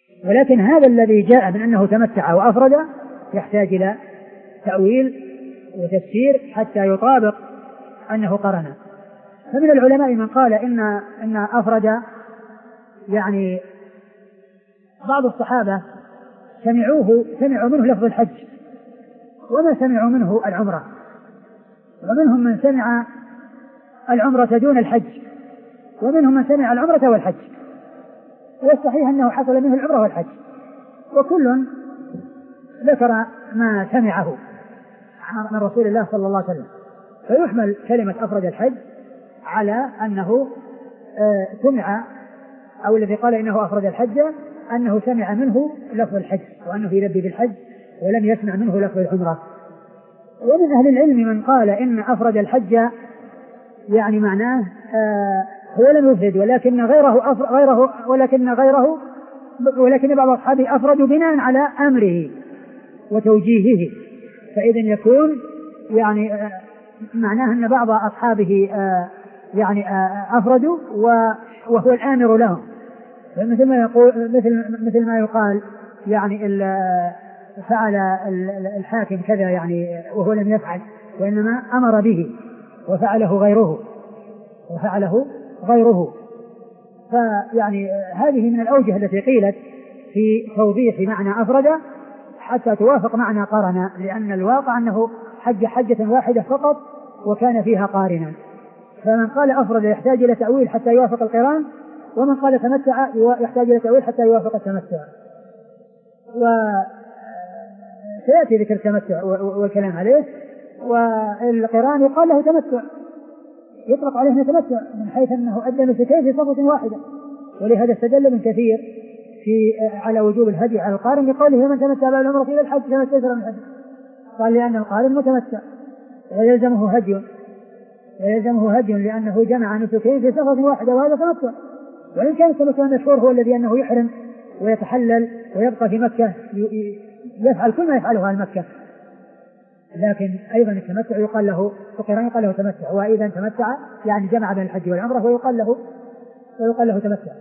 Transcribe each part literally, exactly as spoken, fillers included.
ولكن هذا الذي جاء من أنه تمتع وأفرد يحتاج إلى تأويل وتفسير حتى يطابق أنه قرن. فمن العلماء من قال إن إن أفرد يعني بعض الصحابة سمعوه سمعوا منه لفظ الحج وما سمعوا منه العمرة، ومنهم من سمع العمرة دون الحج، ومنهم من سمع العمرة والحج، والصحيح أنه حصل منه العمرة والحج، وكل ذكر ما سمعه من رسول الله صلى الله عليه وسلم. فيحمل كلمة أفرد الحج على أنه آه سمع، أو الذي قال إنه أفرد الحج أنه سمع منه لفظ الحج وأنه يلبي بالحج ولم يسمع منه لفظ العمرة. ومن أهل العلم من قال إن أفرد الحج يعني معناه آه هو لم يفرد ولكن غيره أفر غيره ولكن غيره ولكن بعض أصحابه أفردوا بناء على أمره وتوجيهه، فإذا يكون يعني آه معناه أن بعض أصحابه آه يعني آه أفردوا وهو الآمر لهم، مثل ما يقول مثل مثل ما يقال يعني فعل الحاكم كذا يعني وهو لم يفعل، وإنما أمر به وفعله غيره وفعله غيره. فيعني هذه من الأوجه التي قيلت في توضيح معنى أفرد حتى توافق معنى قرن، لأن الواقع أنه حج حجة واحدة فقط وكان فيها قارنا. فمن قال أفرد يحتاج إلى تأويل حتى يوافق القران، ومن قال تمتع يحتاج إلى تأويل حتى يوافق التمتع. وسيأتي ذكر التمتع والكلام عليه. والقران يقال له تمتع، يطلق عليه تمتع من حيث أنه أدى نسكين في صفة واحدة، ولهذا استدل ابن كثير في على وجوب الهدي على القارن بقوله من تمتع بعد العمرة إلى الحج كما استيسر من الحج، قال لأن القارن متمتع ويلزمه هدي ويلزمه هدي لأنه جمع نسكين في صفة واحدة، وهذا تمتع. وإن كان التمتع المشهور هو الذي أنه يحرم ويتحلل ويبقى في مكة يفعل كل ما يفعله أهل مكة، لكن أيضا التمتع يقال له القران يقال له تمتع، وإذا تمتع يعني جمع بين الحج والعمرة ويقال له ويقال له تمتع.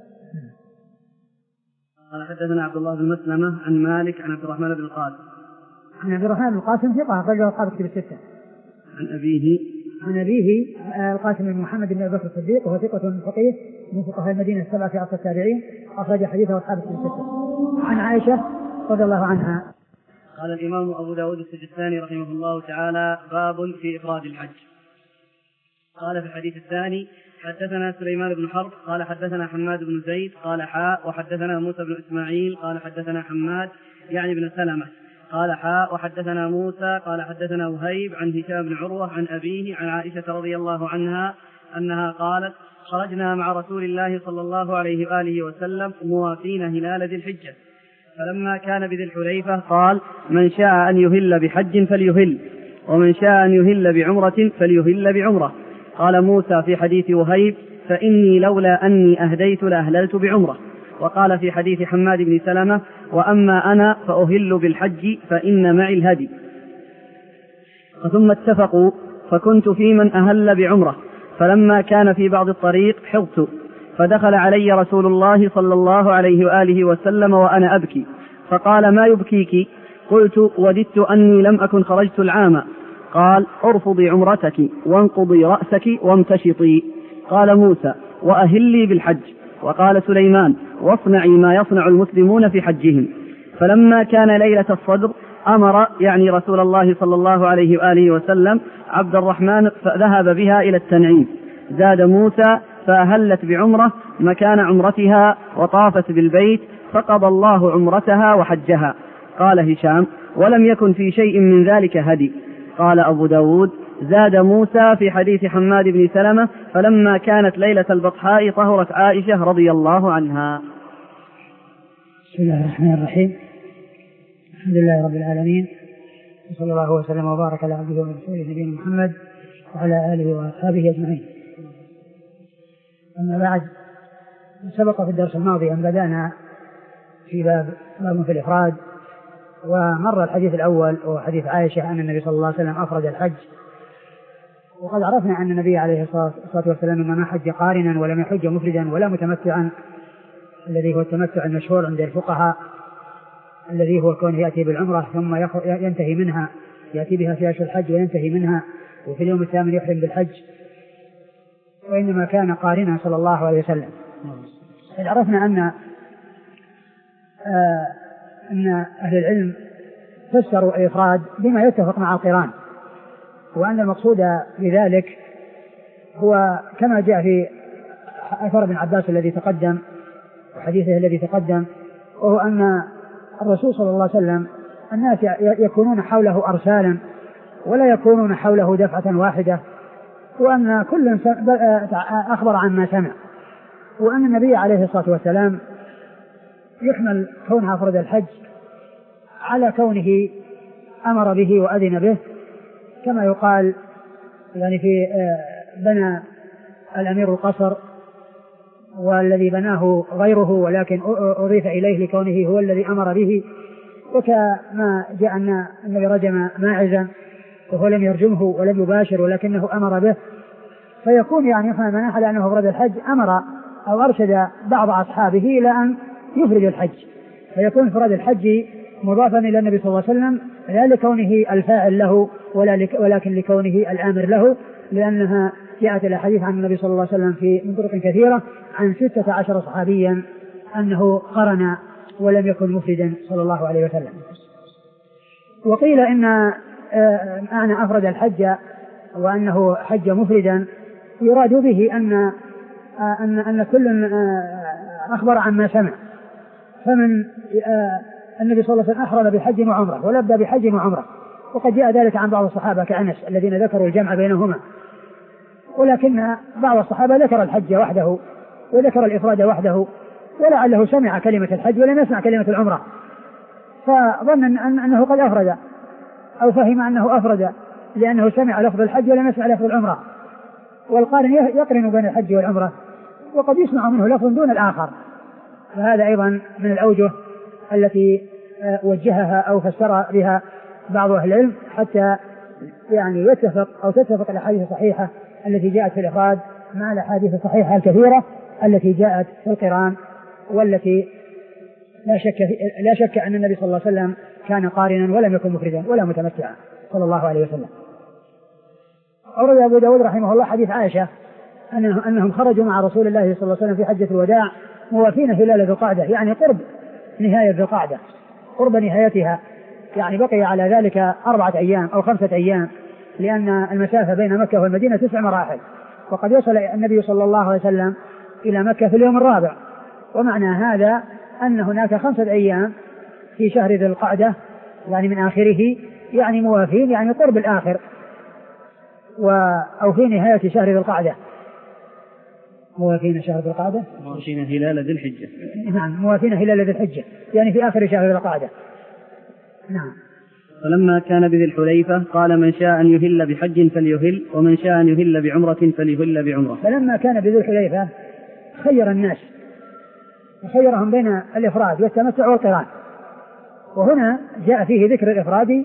قال حدثنا عبد الله بن مسلمة عن مالك عن عبد الرحمن بن القاسم عن عبد الرحمن بن القاسم ثقة أخرجه أصحاب الكتب الستة. عن أبيه عن أبيه القاسم بن محمد بن أبي بكر الصديق وهو ثقة فقيه من فقهاء المدينة السبعة في عصر التابعين، أخرج حديثه أصحاب الكتب الستة. عن عائشة رضي الله عنها قال الإمام أبو داود السجستاني رحمه الله تعالى: باب في إفراد الحج. قال في الحديث الثاني: حدثنا سليمان بن حرب قال حدثنا حماد بن زيد قال حاء وحدثنا موسى بن إسماعيل قال حدثنا حماد يعني بن سلمة قال حاء وحدثنا موسى قال حدثنا وهيب عن هشام بن عروة عن أبيه عن عائشة رضي الله عنها أنها قالت: خرجنا مع رسول الله صلى الله عليه وآله وسلم موافين هلال ذي الحجة، فلما كان بذي الحليفة قال: من شاء أن يهل بحج فليهل، ومن شاء أن يهل بعمرة فليهل بعمرة. قال موسى في حديث وهيب: فإني لولا أني أهديت لأهللت بعمرة. وقال في حديث حماد بن سلمة: وأما أنا فأهل بالحج فإن معي الهدي. ثم اتفقوا، فكنت في من أهل بعمرة، فلما كان في بعض الطريق حضت، فدخل علي رسول الله صلى الله عليه وآله وسلم وأنا أبكي، فقال: ما يبكيك؟ قلت: وددت أني لم أكن خرجت العام. قال: ارفضي عمرتك وانقضي رأسك وامتشطي. قال موسى: وأهلي بالحج. وقال سليمان: واصنعي ما يصنع المسلمون في حجهم. فلما كان ليلة الصدر أمر يعني رسول الله صلى الله عليه وآله وسلم عبد الرحمن فذهب بها إلى التنعيم. زاد موسى: فأهلت بعمرة مكان عمرتها وطافت بالبيت، فقضى الله عمرتها وحجها. قال هشام: ولم يكن في شيء من ذلك هدي. قال أبو داود: زاد موسى في حديث حماد بن سلمة: فلما كانت ليلة البطحاء طهرت عائشة رضي الله عنها. بسم الله الرحمن الرحيم، الحمد لله رب العالمين، وصلى الله وسلم وبارك على عبده ورسوله نبينا محمد وعلى آله وأصحابه أجمعين. أما بعد، سبق في الدرس الماضي أن بدأنا في باب باب في الإفراد، ومر الحديث الأول وحديث عائشة أن النبي صلى الله عليه وسلم أفرد الحج، وقد عرفنا أن النبي عليه الصلاة والسلام إنما حج قارنا ولم يحج مفردا ولا متمتعا، الذي هو التمتع المشهور عند الفقهاء، الذي هو كونه يأتي بالعمرة ثم ينتهي منها، يأتي بها في أشهر الحج وينتهي منها، وفي اليوم الثامن يحرم بالحج، وإنما كان قارنا صلى الله عليه وسلم. إذ عرفنا أن آه أن أهل العلم فسروا الإفراد بما يتفق مع القران، وأن المقصود بذلك هو كما جاء في أثر ابن عباس الذي تقدم وحديثه الذي تقدم، وهو أن الرسول صلى الله عليه وسلم الناس يكونون حوله أرسالا ولا يكونون حوله دفعة واحدة، وأن كل أخبر عن ما سمع، وأن النبي عليه الصلاة والسلام يحمل كونها أفرد الحج على كونه أمر به وأذن به، كما يقال يعني في بنى الأمير القصر والذي بناه غيره ولكن أضيف إليه لكونه هو الذي أمر به، وكما جاء أن النبي رجم ماعزا وهو لم يرجمه ولم يباشر ولكنه أمر به، فيكون يعني يفهم من على أنه أفرد الحج أمر أو أرشد بعض أصحابه إلى أن يفرد الحج، فيكون إفراد الحج مضافا إلى النبي صلى الله عليه وسلم لا لكونه الفاعل له ولا ولكن لكونه الآمر له، لأنها جاءت الأحاديث عن النبي صلى الله عليه وسلم في من طرق كثيرة عن ستة عشر صحابيا أنه قرن ولم يكن مفردا صلى الله عليه وسلم. وقيل إن معنى أفرد الحج وأنه حج مفردا يراد به أن أن أن كل أخبر عن ما سمع، فمن النبي صلى الله عليه وسلم أحرم بحج وعمرة ولبى بحج وعمرة، وقد جاء ذلك عن بعض الصحابة كأنس الذين ذكروا الجمع بينهما، ولكن بعض الصحابة ذكر الحج وحده وذكر الإفراد وحده، ولعله سمع كلمة الحج ولم يسمع كلمة العمرة، فظن أن أنه قد أفرد أو فهم أنه أفرد لأنه سمع لفظ الحج ولم يسمع لفظ العمرة، والقارن يقرن بين الحج والعمرة وقد يسمع منه لفظ دون الآخر، فهذا أيضا من الأوجه التي وجهها أو فسر بها بعض أهل العلم حتى يعني يتفق أو تتفق الأحاديث الصحيحة التي جاءت في الإفراد مع الأحاديث الصحيحة الكثيرة التي جاءت في القران، والتي لا شك لا شك أن النبي صلى الله عليه وسلم كان قارنا ولم يكن مفردا ولا متمتعا صلى الله عليه وسلم. أورد أبو داود رحمه الله حديث عائشة أنه أنهم خرجوا مع رسول الله صلى الله عليه وسلم في حجة الوداع موافين هلال ذي القعدة، يعني قرب نهاية ذي القعدة، قرب نهايتها، يعني بقي على ذلك أربعة أيام أو خمسة أيام، لأن المسافة بين مكة والمدينة تسع مراحل، وقد وصل النبي صلى الله عليه وسلم إلى مكة في اليوم الرابع، ومعنى هذا أن هناك خمسة أيام في شهر ذي القعدة يعني من آخره، يعني موافين يعني قرب الآخر و أو في نهاية شهر ذي القعدة، موافين شهر ذي القعدة موافين هلال ذي الحجة، نعم موافين هلال ذي الحجة يعني في آخر شهر ذي القعدة. نعم. فلما كان بذي الحليفة قال من شاء أن يهل بحج فليهل ومن شاء أن يهل بعمرة فليهل بعمرة. فلما كان بذي الحليفة خير الناس وخيرهم بين الإفراد والتمتع والقران، وهنا جاء فيه ذكر الإفراد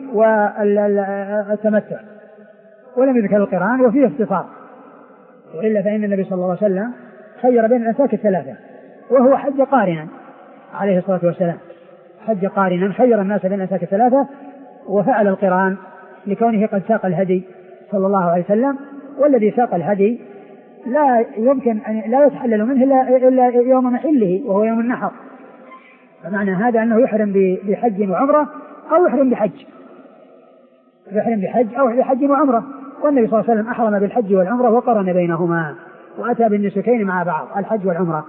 والتمتع ولم يذكر القران وفيه اختصار، وإلا فإن النبي صلى الله عليه وسلم خير بين الأنساك الثلاثة، وهو حج قارنا عليه الصلاة والسلام، حج قارنا خير الناس بين الأنساك الثلاثة، وفعل القران لكونه قد ساق الهدي صلى الله عليه وسلم، والذي ساق الهدي لا يمكن أن لا يتحلل منه إلا يوم محله وهو يوم النحر، فمعنى هذا أنه يحرم بحج وعمرة أو يحرم بحج يحرم بحج أو بحج وعمرة، والنبي صلى الله عليه وسلم أحرم بالحج والعمرة وقرن بينهما وأتى بالنسكين مع بعض الحج والعمرة.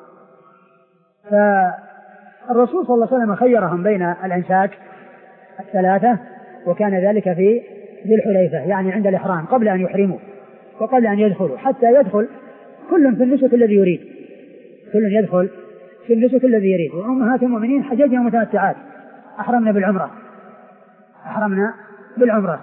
فالرسول صلى الله عليه وسلم خيرهم بين الأنساك الثلاثة، وكان ذلك في ذي الحليفة يعني عند الإحرام قبل أن يحرموا وقبل أن يدخلوا، حتى يدخل كل في النسك الذي يريد، كل يدخل في النسك الذي يريد. وأمهات المؤمنين حججنا متمتعات أحرمنا بالعمرة أحرمنا بالعمرة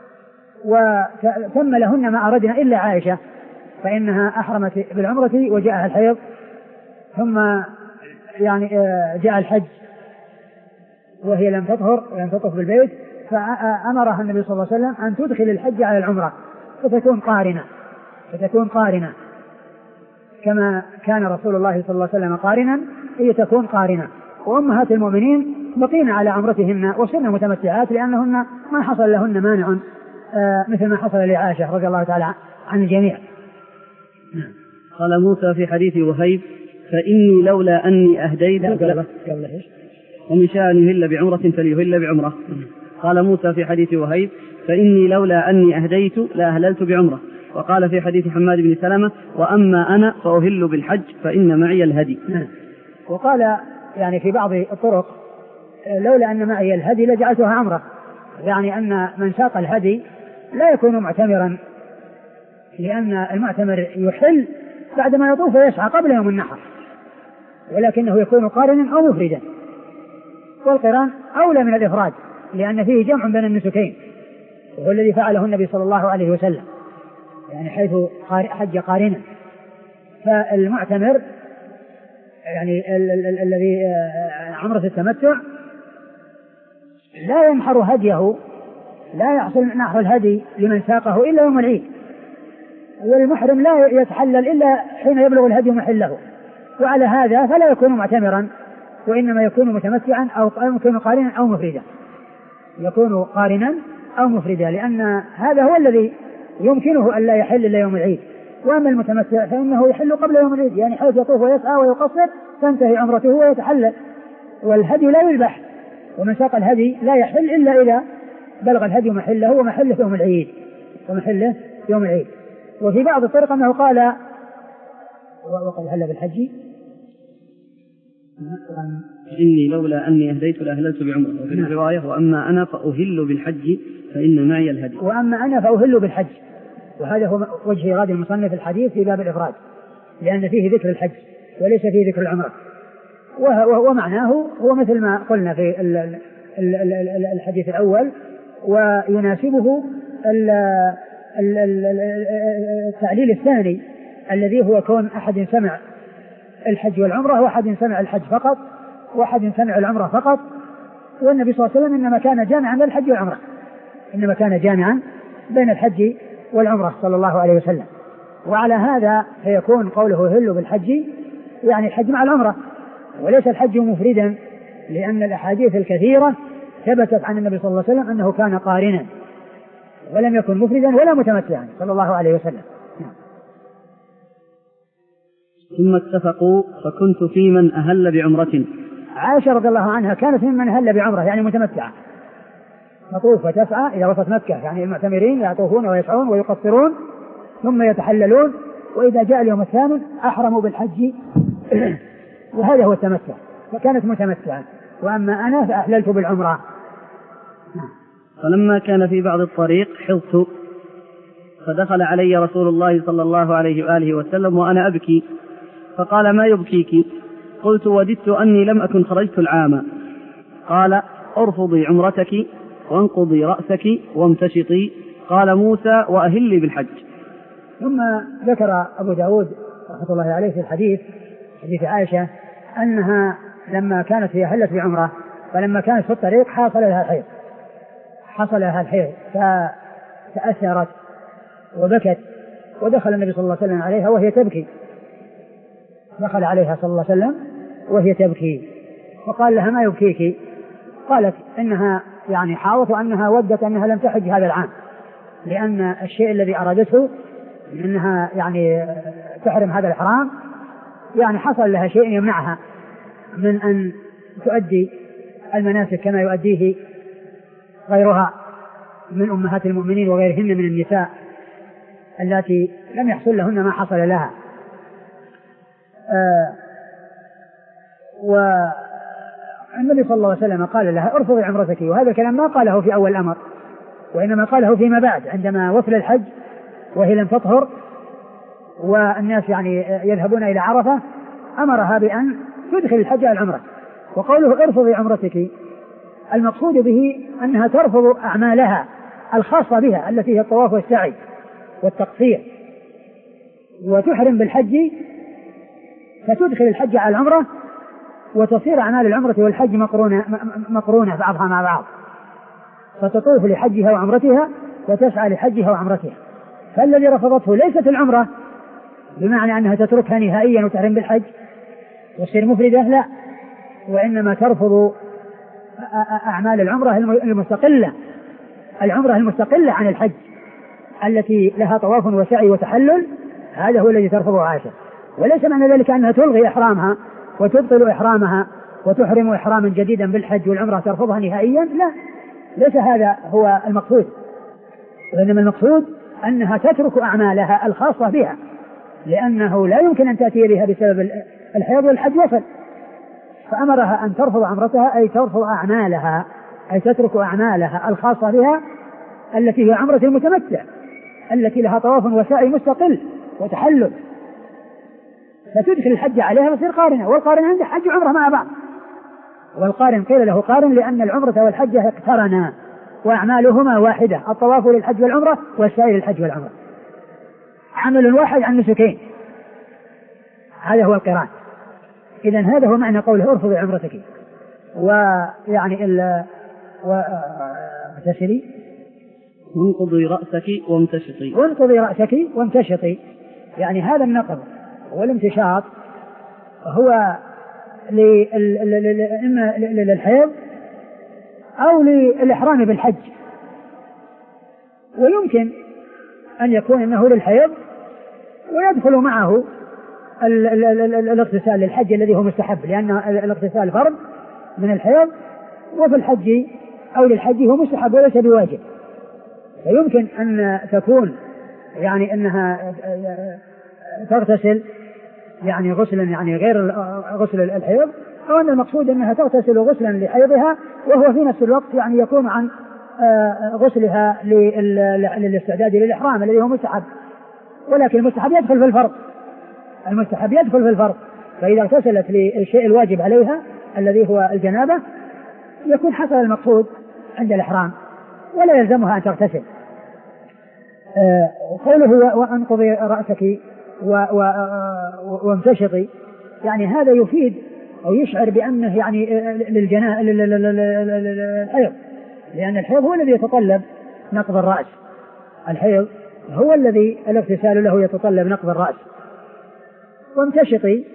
وتم لهن ما أردنا إلا عائشة، فإنها أحرمت بالعمرة وجاءها الحيض، ثم يعني جاء الحج وهي لم تطهر ولم تطف بالبيت، فأمرها النبي صلى الله عليه وسلم أن تدخل الحج على العمرة فتكون قارنة فتكون قارنة كما كان رسول الله صلى الله عليه وسلم قارنا هي تكون قارنة. وأمهات المؤمنين بقين على عمرتهن وصرن متمتعات لأنهن ما حصل لهن مانع آه مثل ما حصل لعائشة رضي الله تعالى عن الجميع. قال موسى في حديث وهيب فإني لولا أني أهديت قبل قبل إيش ومن شاء أن يهل بعمرة فليهل بعمرة. قال موسى في حديث وهيب فإني لولا أني أهديت لأهللت بعمرة. وقال في حديث حماد بن سلمة وأما أنا فأهل بالحج فإن معي الهدي. وقال يعني في بعض الطرق لولا أن معي الهدي لجعلتها عمرة، يعني أن من ساق الهدي لا يكون معتمرا، لأن المعتمر يحل بعدما يطوف ويسعى قبل يوم النحر، ولكنه يكون قارنا أو مفردا. والقران أولى من الإفراد لأن فيه جمع بين النسكين، وهو الذي فعله النبي صلى الله عليه وسلم، يعني حيث حج قارنا. فالمعتمر يعني الذي عمرة التمتع لا ينحر هديه، لا يحصل نحر الهدي لمن ساقه إلا يوم العيد، والمحرم لا يتحلل إلا حين يبلغ الهدي محله، وعلى هذا فلا يكون معتمرا وإنما يكون متمتعا أو يكون قارنا أو مفردا، يكون قارنا أو مفردا، لأن هذا هو الذي يمكنه أن لا يحل إلا يوم العيد. وأما المتمتع فإنه يحل قبل يوم العيد، يعني حيث يطوف ويسعى ويقصر تنتهي عمرته ويتحلل، والهدي لا يذبح، ومن ساق الهدي لا يحل إلا إذا بلغ الهدي محله، ومحله يوم العيد ومحله يوم العيد. وفي بعض الطرق أنه قال وقد هل بالحج إني لولا أني أهديت لأهللت بعمرة. وفي الرواية وأما أنا فأهل بالحج فإن معي الهدي. وأما أنا فأهل بالحج، وهذا هو وجه إيراد المصنف الحديث في باب الإفراد، لأن فيه ذكر الحج وليس فيه ذكر العمرة، ومعناه هو مثل ما قلنا في الحديث الأول، ويناسبه التعليل الثاني الذي هو كون أحد سمع الحج والعمرة وأحد سمع الحج فقط وأحد سمع العمرة فقط. والنبي صلى الله عليه وسلم إنما كان جامعا بين الحج والعمرة، إنما كان جامعا بين الحج والعمرة صلى الله عليه وسلم. وعلى هذا فيكون قوله هل بالحج يعني الحج مع العمرة، وليس الحج مفردا، لأن الأحاديث الكثيرة ثبتت عن النبي صلى الله عليه وسلم أنه كان قارنا ولم يكن مفردا ولا متمتعا صلى الله عليه وسلم. ثم اتفقوا فكنت في من أهل بعمرة. عائشة رضي الله عنها كانت ممن أهل بعمرة يعني متمتعة، تطوف وتسعى إذا وصلت مكة، يعني المعتمرين يطوفون ويسعون ويقصرون ثم يتحللون، وإذا جاء اليوم الثامن أحرموا بالحج وهذا هو التمتع، فكانت متمتعة. وأما أنا فأحللت بالعمرة. فلما كان في بعض الطريق حظت فدخل علي رسول الله صلى الله عليه وآله وسلم وأنا أبكي، فقال ما يبكيك؟ قلت وددت أني لم أكن خرجت العام. قال ارفضي عمرتك وانقضي رأسك وامتشطي. قال موسى وأهلي بالحج. ثم ذكر أبو داود رحمة الله عليه في الحديث حديث عائشة أنها لما كانت هي أهلت بعمرة، فلما كانت في الطريق حصل لها الحيض حصل لها الحيض فتأثرت وبكت، ودخل النبي صلى الله عليه وسلم عليها وهي تبكي، دخل عليها صلى الله عليه وسلم وهي تبكي، وقال لها ما يبكيك؟ قالت إنها يعني حاضت وأنها ودت أنها لم تحج هذا العام، لأن الشيء الذي أرادته أنها يعني تحرم هذا الحرام يعني حصل لها شيء يمنعها من أن تؤدي المناسك كما يؤديه غيرها من أمهات المؤمنين وغيرهن من النساء التي لم يحصل لهن ما حصل لها. آه والنبي صلى الله عليه وسلم قال لها ارفضي عمرتك، وهذا الكلام ما قاله في أول الأمر، وإنما قاله فيما بعد عندما وصل الحج وهي لم تطهر والناس يعني يذهبون إلى عرفة، أمرها بأن تدخل الحج على العمرة. وقوله ارفضي عمرتك المقصود به أنها ترفض أعمالها الخاصة بها التي هي الطواف والسعي والتقصير، وتحرم بالحج فتدخل الحج على العمرة، وتصير أعمال العمرة والحج مقرونة مقرونة بعضها مع بعض، فتطوف لحجها وعمرتها وتسعى لحجها وعمرتها. فالذي رفضته ليست العمرة بمعنى أنها تتركها نهائيا وتحرم بالحج وتصير مفردة، لا، وإنما ترفض أعمال العمرة المستقلة، العمرة المستقلة عن الحج التي لها طواف وسعي وتحلل، هذا هو الذي ترفضه عائشة. وليس معنى ذلك أنها تلغي إحرامها وتبطل إحرامها وتحرم إحراما جديدا بالحج والعمرة ترفضها نهائيا، لا، ليس هذا هو المقصود، وإنما المقصود أنها تترك أعمالها الخاصة بها، لأنه لا يمكن أن تأتي بها بسبب الحيض والحج وصل، فأمرها أن ترفض عمرتها، أي ترفض أعمالها، أي تترك أعمالها الخاصة بها التي هي عمرة المتمتع التي لها طواف وسعي مستقل وتحلل، فتدخل الحج عليها وتصير قارنة، والقارن عنده حج وعمرة مع بعض، والقارن قيل له قارن لأن العمرة والحج اقترنا وأعمالهما واحدة، الطواف للحج والعمرة والسعي للحج والعمرة، عمل واحد عن نسكين، هذا هو القران. إذن هذا هو معنى قوله ارفضي عمرتك، ويعني ال وامتشري وانقضي رأسك وامتشطي، وانقضي رأسك وامتشطي، يعني هذا النقض والامتشاط هو إما للحيض أو للإحرام بالحج، ويمكن أن يكون أنه للحيض ويدخل معه الاغتسال للحج الذي هو مستحب، لأن الاغتسال فرض من الحيض، وفي الحج أو للحج هو مستحب وليس بواجب، فيمكن أن تكون يعني أنها تغتسل يعني غسلا يعني غير غسل الحيض، أو أن المقصود أنها تغتسل غسلا لحيضها وهو في نفس الوقت يعني يكون عن غسلها للاستعداد للإحرام الذي هو مستحب، ولكن المستحب يدخل في الفرض، المستحب يدخل في الفرض، فإذا اغتسلت للشيء الواجب عليها الذي هو الجنابة يكون حصل المقصود عند الإحرام ولا يلزمها أن تغتسل. قوله وأنقضي رأسك وامتشطي، يعني هذا يفيد أو يشعر بأنه يعني للجناء للحيض، لأن الحيض هو الذي يتطلب نقض الرأس، الحيض هو الذي الاغتسال له يتطلب نقض الرأس. وامتشطي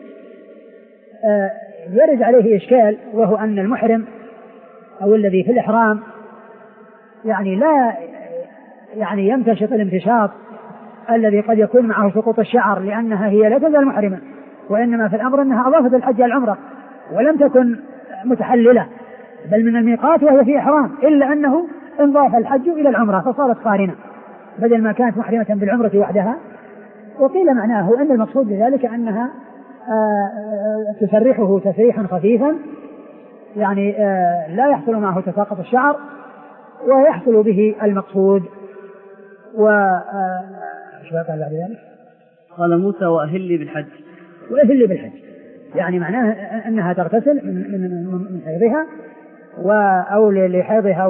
يرد عليه إشكال، وهو أن المحرم أو الذي في الإحرام يعني لا يعني يمتشط الامتشاط الذي قد يكون معه سقوط الشعر، لأنها هي لا تزال محرمة، وإنما في الأمر أنها أضافت الحج العمرة ولم تكن متحللة بل من الميقات وهي في إحرام، إلا أنه انضاف الحج إلى العمرة فصارت قارنة بدل ما كانت محرمة بالعمرة وحدها. وقيل معناه أن المقصود بذلك أنها تسرحه تسريحا خفيفا، يعني لا يحصل معه تساقط الشعر ويحصل به المقصود. و قال بعد ذلك قال موسى وأهلي بالحج، وأهلي بالحج يعني معناه أنها تغتسل من من حيضها أو لحيضها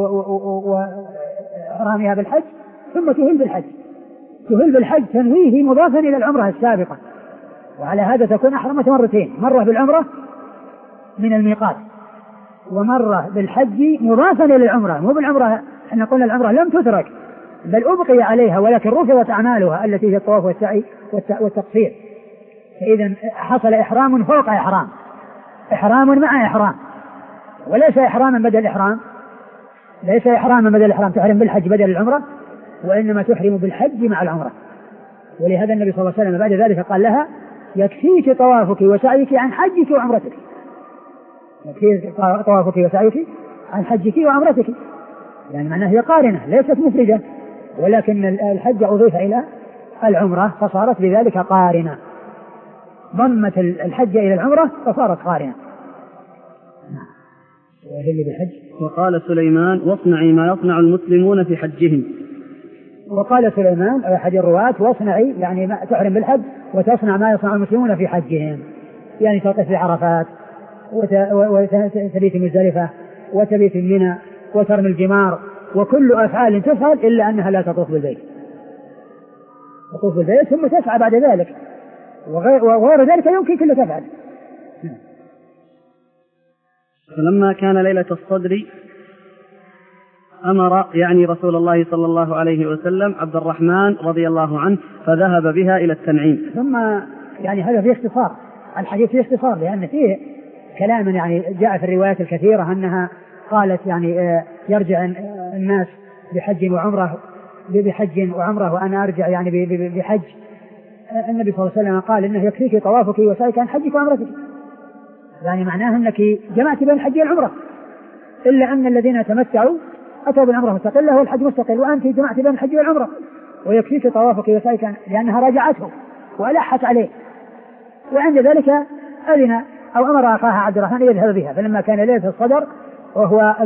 وإحرامها بالحج ثم تهل بالحج، تهل بالحج تنويه مضافا إلى العمرة السابقة، وعلى هذا تكون أحرمت مرتين، مرة بالعمرة من الميقات ومرة بالحج مضافا إلى العمرة، مو بالعمرة احنا قلنا العمرة لم تترك بل أبقي عليها ولكن رفضت أعمالها التي هي الطواف والسعي والتقصير، فإذا حصل إحرام فوق إحرام، إحرام مع إحرام، وليس إحراما بدل إحرام، ليس إحراما بدل إحرام تحرم بالحج بدل العمرة، وإنما تحرم بالحج مع العمرة. ولهذا النبي صلى الله عليه وسلم بعد ذلك قال لها يكفيك طوافك وسعيك عن حجك وعمرتك، يكفيك طوافك وسعيك عن حجك وعمرتك، يعني معناه هي قارنة ليست مفردة، ولكن الحج أضيف إلى العمرة فصارت بذلك قارنة، ضمت الحج إلى العمرة فصارت قارنة. وقال سليمان واصنعي ما يصنع المسلمون في حجهم، وقال سليمان أحد الرواة واصنعي يعني ما تحرم بالحج وتصنع ما يصنع المسلمون في حجهم، يعني توقف بعرفات وتبيت مزدلفة وتبيت منى وترمي الجمار وكل أفعال تفعل إلا أنها لا تطوف بالبيت، تطوف بالبيت ثم تسعى بعد ذلك، وغير ذلك يمكن كله تفعل. فلما كان ليلة الصدر أمر يعني رسول الله صلى الله عليه وسلم عبد الرحمن رضي الله عنه فذهب بها إلى التنعيم. ثم يعني هذا فيه اختصار، الحديث فيه اختصار لأن فيه كلام يعني جاء في الروايات الكثيرة أنها قالت يعني يرجع الناس بحج وعمرة بحج وعمرة وأنا أرجع يعني بحج. النبي صلى الله عليه وسلم قال إنه يكفيك طوافك وسعيك عن حجك وعمرتك، يعني معناه أنك جمعت بين الحج والعمرة، إلا أن الذين تمتعوا أتوا بالعمرة مستقلة والحج مستقل، وأنت جمعت بين الحج والعمرة ويكفيك طوافك وسعيك لأنها راجعته وألحت عليه. وعند ذلك أذن أو أمر أخاها عبد الرحمن يذهب بها، فلما كان ليلة الصدر وهو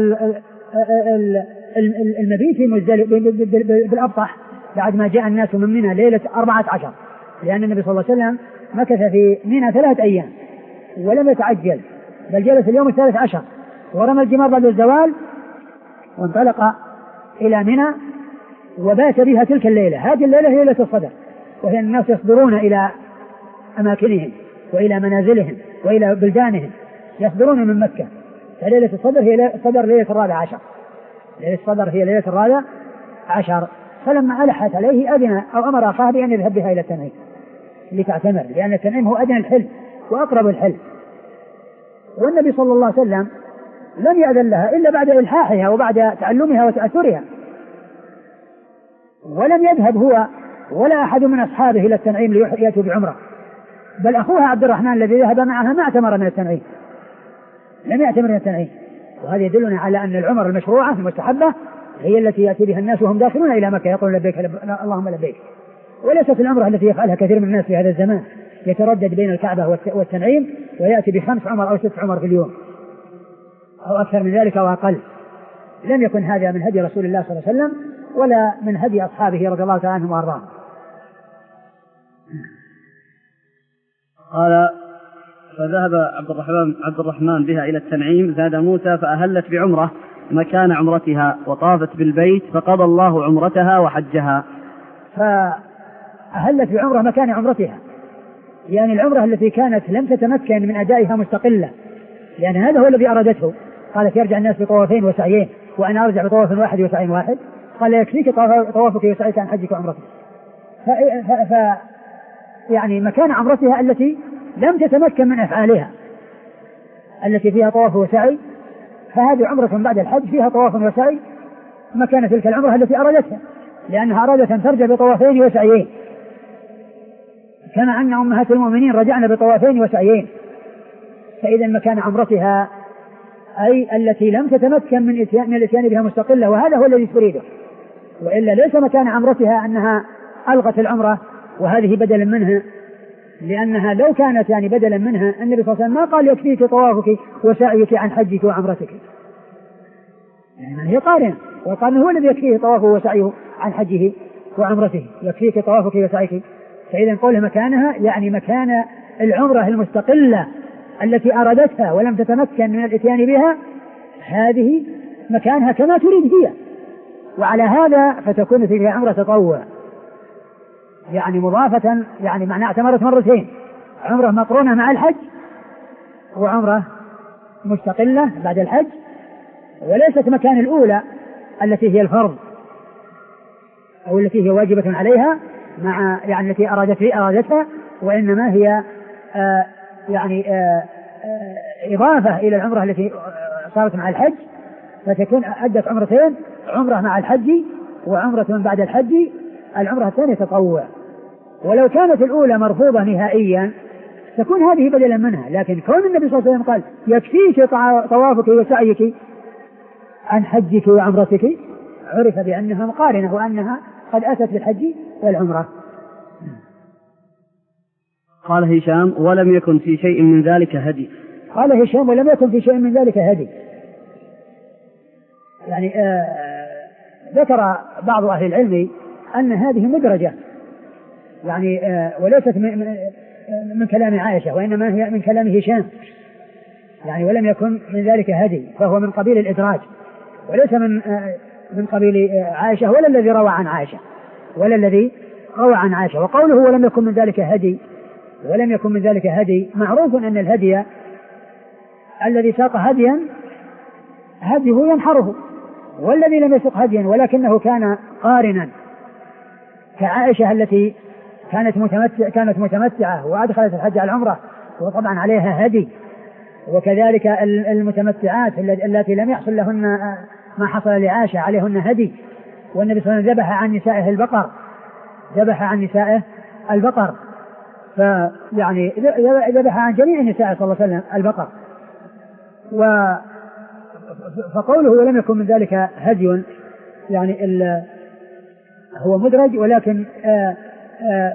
المبيت بالأبطح بعد ما جاء الناس من منى ليلة أربعة عشر، لأن النبي صلى الله عليه وسلم مكث في منى ثلاثة أيام ولم يتعجل بل جلس اليوم الثالث عشر ورمى الجمار بعد الزوال وانطلق إلى منى وبات بها تلك الليلة. هذه الليلة هي ليلة الصدر، وهي الناس يصدرون إلى أماكنهم وإلى منازلهم وإلى بلدانهم، يصدرون من مكة. فليلة الصدر هي صدر ليلة الرابع عشر، ليلة الصدر هي ليلة الرابع عشر. فلما ألحت عليه أذن أو أمر أخاه بأن يذهب بها إلى التنعيم لتعتمر، لأن التنعيم هو أدنى الحل وأقرب الحل، والنبي صلى الله عليه وسلم لم يأذن لها إلا بعد إلحاحها وبعد تعلمها وتأثرها، ولم يذهب هو ولا أحد من أصحابه إلى التنعيم ليأتوا بعمرة، بل أخوها عبد الرحمن الذي ذهب معها ما اعتمر من التنعيم، لم يعتمر من التنعيم. وهذا يدلنا على أن العمر المشروعة المستحبة هي التي يأتي بها الناس وهم داخلون إلى مكة يقولون لبيك اللهم لبيك، وليست العمرة التي يفعلها كثير من الناس في هذا الزمان يتردد بين الكعبة والتنعيم ويأتي بخمس عمر أو ست عمر في اليوم أو أكثر من ذلك وأقل. لم يكن هذا من هدي رسول الله صلى الله عليه وسلم ولا من هدي أصحابه رضي الله تعالى عنهم وأرضاهم. قال فذهب عبد الرحمن, عبد الرحمن بها إلى التنعيم، زاد موسى فأهلت بعمرة مكان عمرتها وطافت بالبيت فقضى الله عمرتها وحجها. فأهلت بعمرة مكان عمرتها، يعني العمرة التي كانت لم تتمكن من أدائها مستقلة، لأن يعني هذا هو الذي أرادته. قالت يرجع الناس بطوافين وسعيين وأنا أرجع بطواف واحد وسعي واحد، قال يكفيك طوافك وسعيك عن حجك وعمرتك. ف... ف... ف... يعني مكان عمرتها التي لم تتمكن من أفعالها التي فيها طواف وسعي، فهذه عمرة بعد الحج فيها طواف وسعي مكان تلك العمرة التي أرادتها، لأنها أرادت أن ترجع بطوافين وسعيين، كما أن أمهات المؤمنين رجعن بطوافين وسعيين. فإذا مكان عمرتها أي التي لم تتمكن من من الاتيان بها مستقلة، وهذا هو الذي تريده، وإلا ليس مكان عمرتها أنها ألغت العمرة وهذه بدلا منها، لأنها لو كانت يعني بدلا منها النبي صلى الله عليه وسلم ما قال يكفيك طوافك وسعيك عن حجك وعمرتك، يعني هي قارنة، وقال هو الذي يكفيه طوافه وسعيه عن حجه وعمرته، يكفيك طوافك وسعيك. فإذا قوله مكانها يعني مكان العمرة المستقلة التي أرادتها ولم تتمكن من الاتيان بها، هذه مكانها كما تريد هي، وعلى هذا فتكون تلك عمرة تطوع، يعني مضافة، يعني معنى اعتمرت مرتين، عمرة مقرونة مع الحج وعمرة مستقلة بعد الحج، وليست مكان الأولى التي هي الفرض أو التي هي واجبة عليها مع يعني التي أرادت أرادتها، وإنما هي آه يعني آه آه إضافة إلى العمرة التي صارت مع الحج، فتكون أدت عمرتين، عمرة مع الحج وعمرة من بعد الحج، العمرة الثانية تطوع. ولو كانت الأولى مرفوضة نهائيا تكون هذه بدلا منها، لكن كون النبي صلى الله عليه وسلم قال يكفيك طوافك وسعيك عن حجك وعمرتك، عرف بأنها مقارنة وأنها قد أتت بالحج والعمرة. قال هشام ولم يكن في شيء من ذلك هدي. قال هشام ولم يكن في شيء من ذلك هدي، يعني آه ذكر بعض أهل العلم أن هذه مدرجة، يعني آه وليست من, من كلام عائشة وإنما هي من كلام هشام، يعني ولم يكن من ذلك هدي، فهو من قبيل الإدراج وليس من آه من قبيل آه عائشة ولا الذي روى عن عائشة ولا الذي روى عن عائشة. وقوله ولم يكن من ذلك هدي ولم يكن من ذلك هدي، معروف أن الهدي الذي ساق هديا هديه ينحره والذي لم يسق هديا ولكنه كان قارنا كعائشة التي كانت متمتع كانت متمتعة وأدخلت الحج على العمرة وطبعا عليها هدي، وكذلك المتمتعات التي لم يحصل لهن ما حصل لعائشة عليهن هدي، والنبي صلى الله عليه وسلم ذبح عن نسائه البقر ذبح عن نسائه البقر فيعني ذبح عن جميع النساء صلى الله عليه وسلم البقر. و فقوله ولم يكن من ذلك هدي يعني هو مدرج، ولكن آآ آآ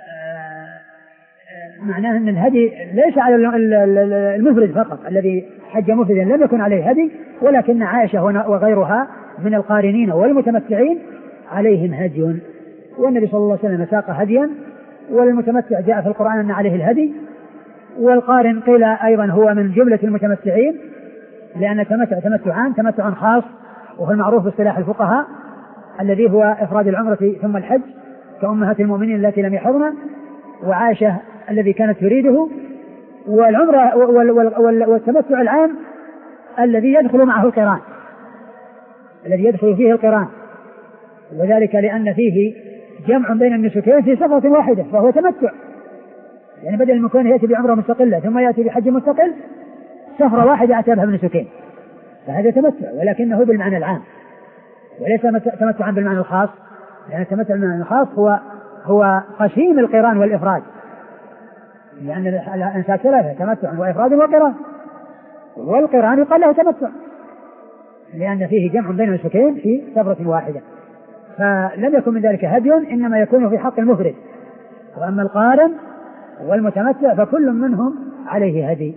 معناه أن الهدي ليس على المفرد فقط الذي حج مفردا لم يكن عليه هدي، ولكن عائشة وغيرها من القارنين والمتمتعين عليهم هدي، والنبي صلى الله عليه وسلم ساق هديا، والمتمتع جاء في القرآن أن عليه الهدي، والقارن قيل أيضا هو من جملة المتمتعين، لأن التمتع تمتعان، تمتع خاص وهو المعروف باصطلاح الفقهاء الذي هو إفراد العمرة ثم الحج كأمهات المؤمنين التي لم يحضن وعائشة الذي كانت تريده، والعمرة والتمتع العام الذي يدخل معه القران الذي يدخل فيه القران، وذلك لأن فيه جمع بين النسكين في سفرة واحدة فهو تمتع، يعني بدل من كونه يأتي بعمرة مستقلة ثم يأتي بحج مستقل سفرة واحدة أتى بها بالنسكين، فهذا تمتع ولكنه بالمعنى العام وليس تمتعا بالمعنى الخاص، لأن التمتع بالمعنى الخاص هو هو قسيم القران والإفراد، لأن الأنساك ثلاثة تمتع وإفراد وقران، والقران يقال له تمتع لأن فيه جمع بين النسكين في سفرة واحدة، فلم يكن من ذلك هدي إنما يكون في حق المفرد، وأما القارن والمتمتع فكل منهم عليه هدي.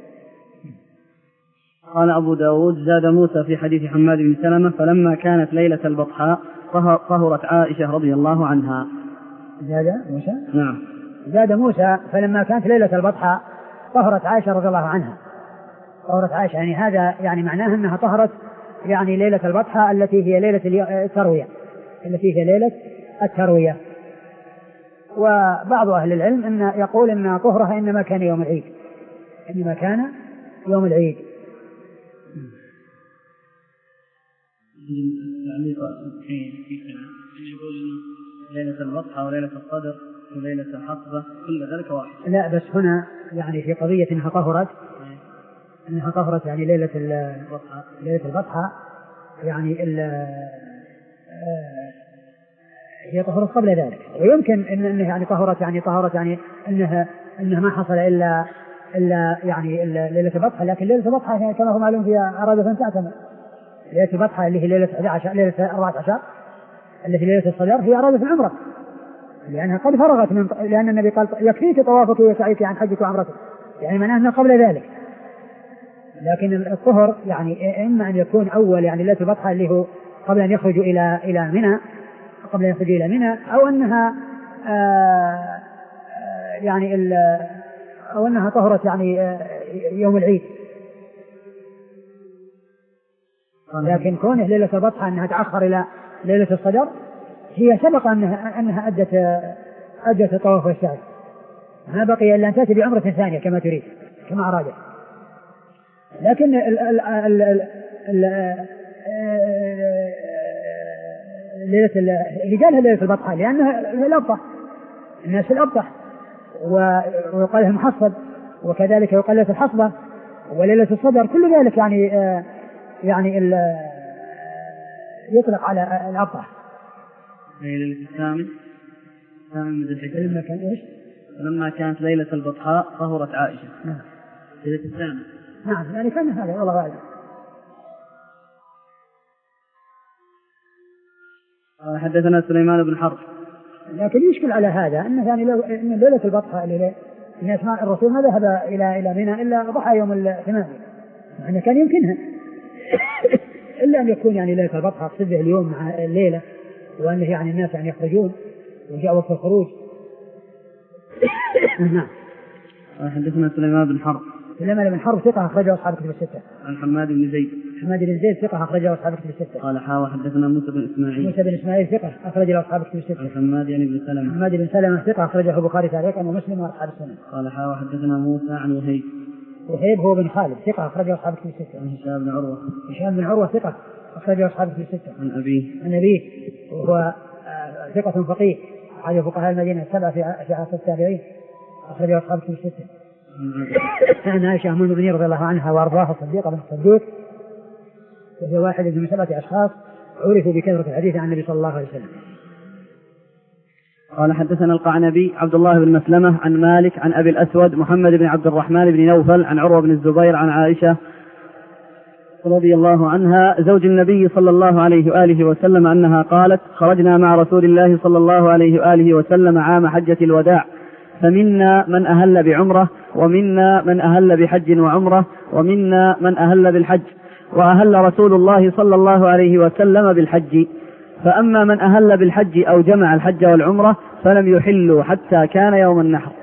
قال أبو داود زاد موسى في حديث حماد بن سلمة فلما كانت ليلة البطحاء طهرت عائشة رضي الله عنها. زاد موسى؟ نعم. زاد موسى فلما كانت ليلة البطحاء طهرت عائشة رضي الله عنها. طهرت عائشة يعني هذا يعني معناه أنها طهرت يعني ليلة البطحاء التي هي ليلة التروية التي هي ليلة التروية. وبعض أهل العلم أن يقول أن طهرها إنما كان يوم العيد إنما كان يوم العيد. يقول ليلة البطحة وليلة الصدر وليلة الحصبة كل ذلك واحد. لا بس هنا يعني في قضية أنها طهرت أنها طهرت يعني ليلة البطحة ليلة البطحة يعني هي طهرت قبل ذلك، ويمكن أن أنها يعني طهرت يعني طهرت يعني أنها أنها ما حصل إلا إلا يعني إلا ليلة البطحة، لكن ليلة البطحة يعني كما هو معلوم فيها أرادة تعتمد. ليلة البطحة اللي هي ليلة أحد عشر ليلة أربعة عشر التي ليلة الصدر هي أرادة العمرة، لأنها قد فرغت من لأن النبي قال يكفيك طوافك وسعيك عن حجك وعمرتك، يعني معناه أنها قبل ذلك. لكن الطهر يعني إما أن يكون أول يعني ليلة البطحة اللي هو قبل أن يخرجوا إلى إلى منى قبل أن يخرجوا إلى منى، أو أنها آآ يعني أو أنها طهرت يعني يوم العيد. لكن كونه ليلة البطحة أنها تأخر إلى ليلة الصدر هي سبق أنها أنها أدت أدت الطواف والسعي، ما بقي إلا أن تأتي بعمرة ثانية كما تريد كما أرادت. لكن ال ال ال ال ال ليلة اللي قالها ليلة البطحة لأنها الأبطح، الناس الأبطح، ويقال المحصب، وكذلك يقال ليلة الحصبة وليلة الصدر، كل ذلك يعني يعني يطلق على الأبطح. ليلة الثامن الثامن من الحجة لما كان إيش؟ لما كانت ليلة البطحاء طهرت عائشة. نعم. ليلة الثامن. نعم يعني كان هذا والله أعلم. حدثنا سليمان بن حرب. لكن يشكل على هذا أنه يعني لو إن ليلة البطحاء اللي إن أسماء الرسول ما ذهب إلى إلى منى إلا ضحى يوم الثمانية، يعني كان يمكنها إلا أن يكون يعني ليلة البطحاء تصبح اليوم مع الليلة، وأنه يعني الناس يعني يخرجون وجاء وقت الخروج. نعم. حدثنا سليمان بن حرب. سليمان بن حرب ثقة أخرجه أصحاب كتب الستة. عن حماد بن زيد. حماد بن زيد ثقة أخرجه أصحاب كتب الستة. قال حاوى حدثنا موسى بن إسماعيل. موسى بن إسماعيل ثقة أخرجه أصحاب كتب الستة. عن حماد يعني بن سلمة. حماد بن سلمة ثقة أخرجه البخاري تعليقا ومسلم وأصحاب السنة. قال حاوى حدثنا موسى عن وهيب. وهيب هو بن خالد ثقة أخرجه أصحاب كتب الستة. عن هشام بن عروة. هشام بن عروة ثقة أخرجه أصحاب الكتب الستة. عن أبيه عن أبيه وهو ثقة فقيه أحد فقهاء المدينة السبعة في عصر التابعين، أخرجه أصحاب الكتب الستة. عن عائشة أم المؤمنين رضي الله عنها وأرضاها الصديقة بنت الصديق، وهي واحد من سبعة أشخاص عرفوا بكثرة الحديث عن النبي صلى الله عليه وسلم. قال حدثنا القعنبي عبد الله بن مسلمة عن مالك عن أبي الأسود محمد بن عبد الرحمن بن نوفل عن عروة بن الزبير عن عائشة رضي الله عنها زوج النبي صلى الله عليه وآله وسلم أنها قالت: خرجنا مع رسول الله صلى الله عليه وآله وسلم عام حجة الوداع، فمنا من أهل بعمرة، ومنا من أهل بحج وعمرة، ومنا من أهل بالحج، وأهل رسول الله صلى الله عليه وسلم بالحج. فأما من أهل بالحج أو جمع الحج والعمرة فلم يحلوا حتى كان يوم النحر.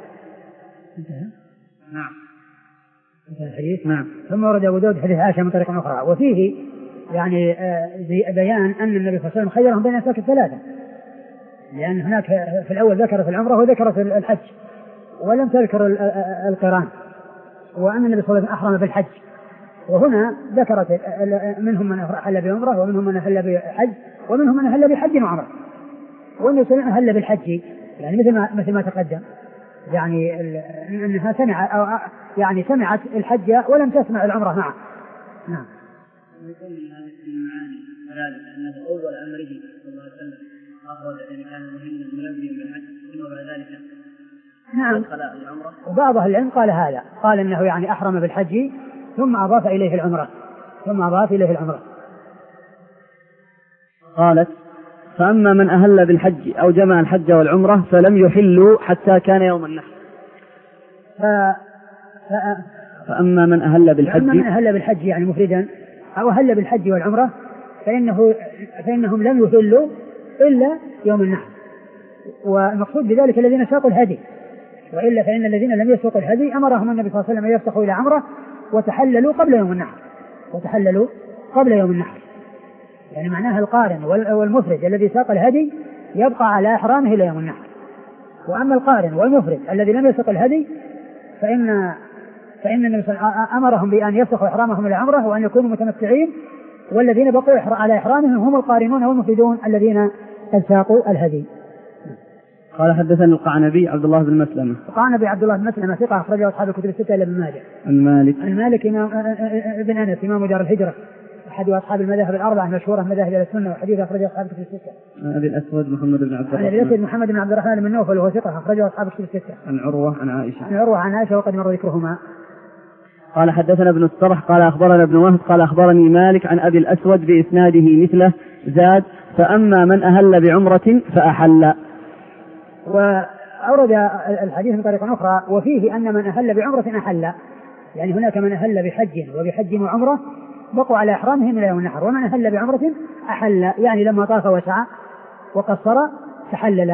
نعم. الحديث نعم. ثم ورد أبو داود حديث عائشة من طريق أخرى، وفيه يعني بيان أن النبي صلى الله عليه وسلم خيرهم بين الأسواق الثلاثة، لأن هناك في الأول ذكر في العمرة وذكر في الحج ولم تذكر القران، وأن النبي صلى الله عليه وسلم أحرم بالحج، وهنا ذكرت منهم من أهل بعمرة ومنهم من أهل بحج ومنهم من أهل بحج وعمرة، والنبي صلى الله عليه وسلم أهل بالحج يعني مثل ما مثل ما تقدم، يعني أنها سمع أو يعني سمعت الحج ولم تسمع العمرة معه. نعم. يكون من هذه المعاني ذلك أنه أول أمره صلى الله عليه وسلم أخرج إن كان مهما ملبيا بالحج ثم بعد ذلك نعم أدخل العمرة. وبعض أهل العلم قال هذا، قال إنه يعني أحرم بالحج ثم أضاف إليه العمرة ثم أضاف إليه العمرة. قالت: فأما من أهل بالحج أو جمع الحج والعمرة فلم يحلوا حتى كان يوم النحر. ف... ف... فأما من أهل بالحج فأما من أهل بالحج يعني مفردا أو أهل بالحج والعمرة فإنه فإنهم لم يحلوا إلا يوم النحر، والمقصود بذلك الذين ساقوا الهدي، وإلا فإن الذين لم يسوقوا الهدي أمرهم النبي صلى الله عليه وسلم أن يفتحوا إلى عمرة وتحللوا قبل يوم النحر وتحللوا قبل يوم النحر يعني معناها القارن والمفرد الذي ساق الهدي يبقى على إحرامه إلى يوم النحر، وأما القارن والمفرد الذي لم يسق الهدي فإن فإن النبي صلى الله عليه وسلم أمرهم بأن يفتحوا إحرامهم إلى عمرة وأن يكونوا متمتعين، والذين بقوا على إحرامهم هم القارنون والمفردون الذين قد ساقوا الهدي. قال حدثنا القعنبي عبد الله بن مسلمة. القعنبي عبد الله بن مسلمة ثقة أخرجه أصحاب الكتب الستة إلا ابن ماجه. عن مالك. عن مالك إمام ابن أنس إمام دار الهجرة أحد أصحاب المذاهب الأربعة المشهورة مذاهب السنة، وحديث أخرجه أصحاب الكتب الستة. عن أبي الأسود محمد بن عبد الرحمن. عن أبي الأسود محمد بن عبد الرحمن بن نوفل وهو ثقة أخرجه أصحاب الكتب الستة. عن عروة عن عائشة. عن عروة عن عائشة وقد مر ذكرهما. قال حدثنا ابن الصرح قال أخبرنا ابن وهب قال أخبرني مالك عن أبي الأسود بإسناده مثله زاد: فأما من أهل بعمرة فأحل. وأورد الحديث من طريق أخرى وفيه أن من أهل بعمرة أحل، يعني هناك من أهل بحج وبحج وعمرة بقوا على إحرامهم إلى يوم النحر، ومن أهل بعمرة أحل يعني لما طاف وسعى وقصر تحلل.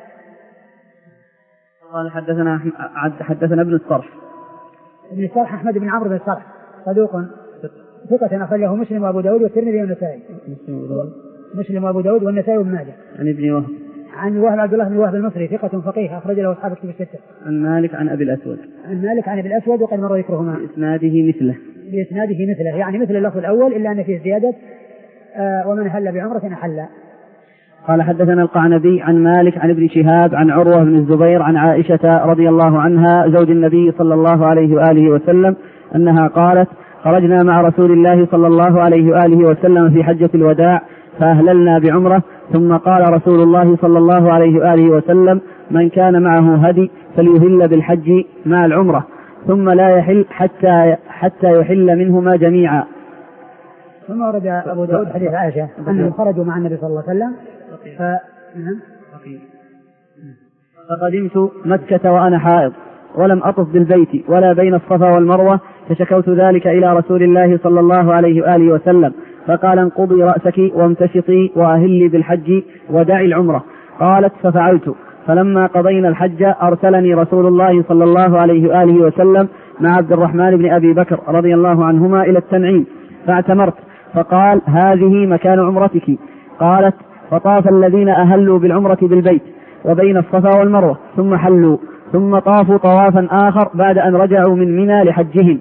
قال حدثنا حدثنا ابن الصرح. ابن الصرح أحمد بن عمرو بن الصرح صدوق ثقة أخرجه مسلم وأبو داود والترمذي والنسائي. مسلم وأبو داود والنسائي وابن ماجه. عن ابن وهب. عن وهب عبد الله بن وهب المصري ثقة فقيه أخرج له أصحاب الكتب الستة. عن مالك عن أبي الأسود. عن مالك عن أبي الأسود وقد مر ذكرهما. بإسناده مثله. بإسناده مثله يعني مثل اللفظ الأول إلا أن فيه زيادة آه ومن أهل بعمرة أحل. قال حدثنا القعنبي عن مالك عن ابن شهاب عن عروة بن الزبير عن عائشة رضي الله عنها زوج النبي صلى الله عليه وآله وسلم أنها قالت: خرجنا مع رسول الله صلى الله عليه وآله وسلم في حجة الوداع فأهللنا بعمرة، ثم قال رسول الله صلى الله عليه وآله وسلم: من كان معه هدي فليهل بالحج مع العمرة، ثم لا يحل حتى حتى يحل منهما جميعا. ثم ورد أبو داود حديث عائشة أنهم خرجوا مع النبي صلى الله عليه وسلم ف... فقدمت مكة وأنا حائض ولم أطف بالبيت ولا بين الصفا والمروة، فشكوت ذلك إلى رسول الله صلى الله عليه وآله وسلم، فقال: انقضي رأسك وامتشطي وأهلي بالحج ودعي العمرة. قالت: ففعلت، فلما قضينا الحج أرسلني رسول الله صلى الله عليه وآله وسلم مع عبد الرحمن بن أبي بكر رضي الله عنهما إلى التنعيم فاعتمرت، فقال: هذه مكان عمرتك. قالت: فطاف الذين أهلوا بالعمرة بالبيت وبين الصفا والمروة ثم حلوا، ثم طافوا طوافا آخر بعد أن رجعوا من منى لحجهم.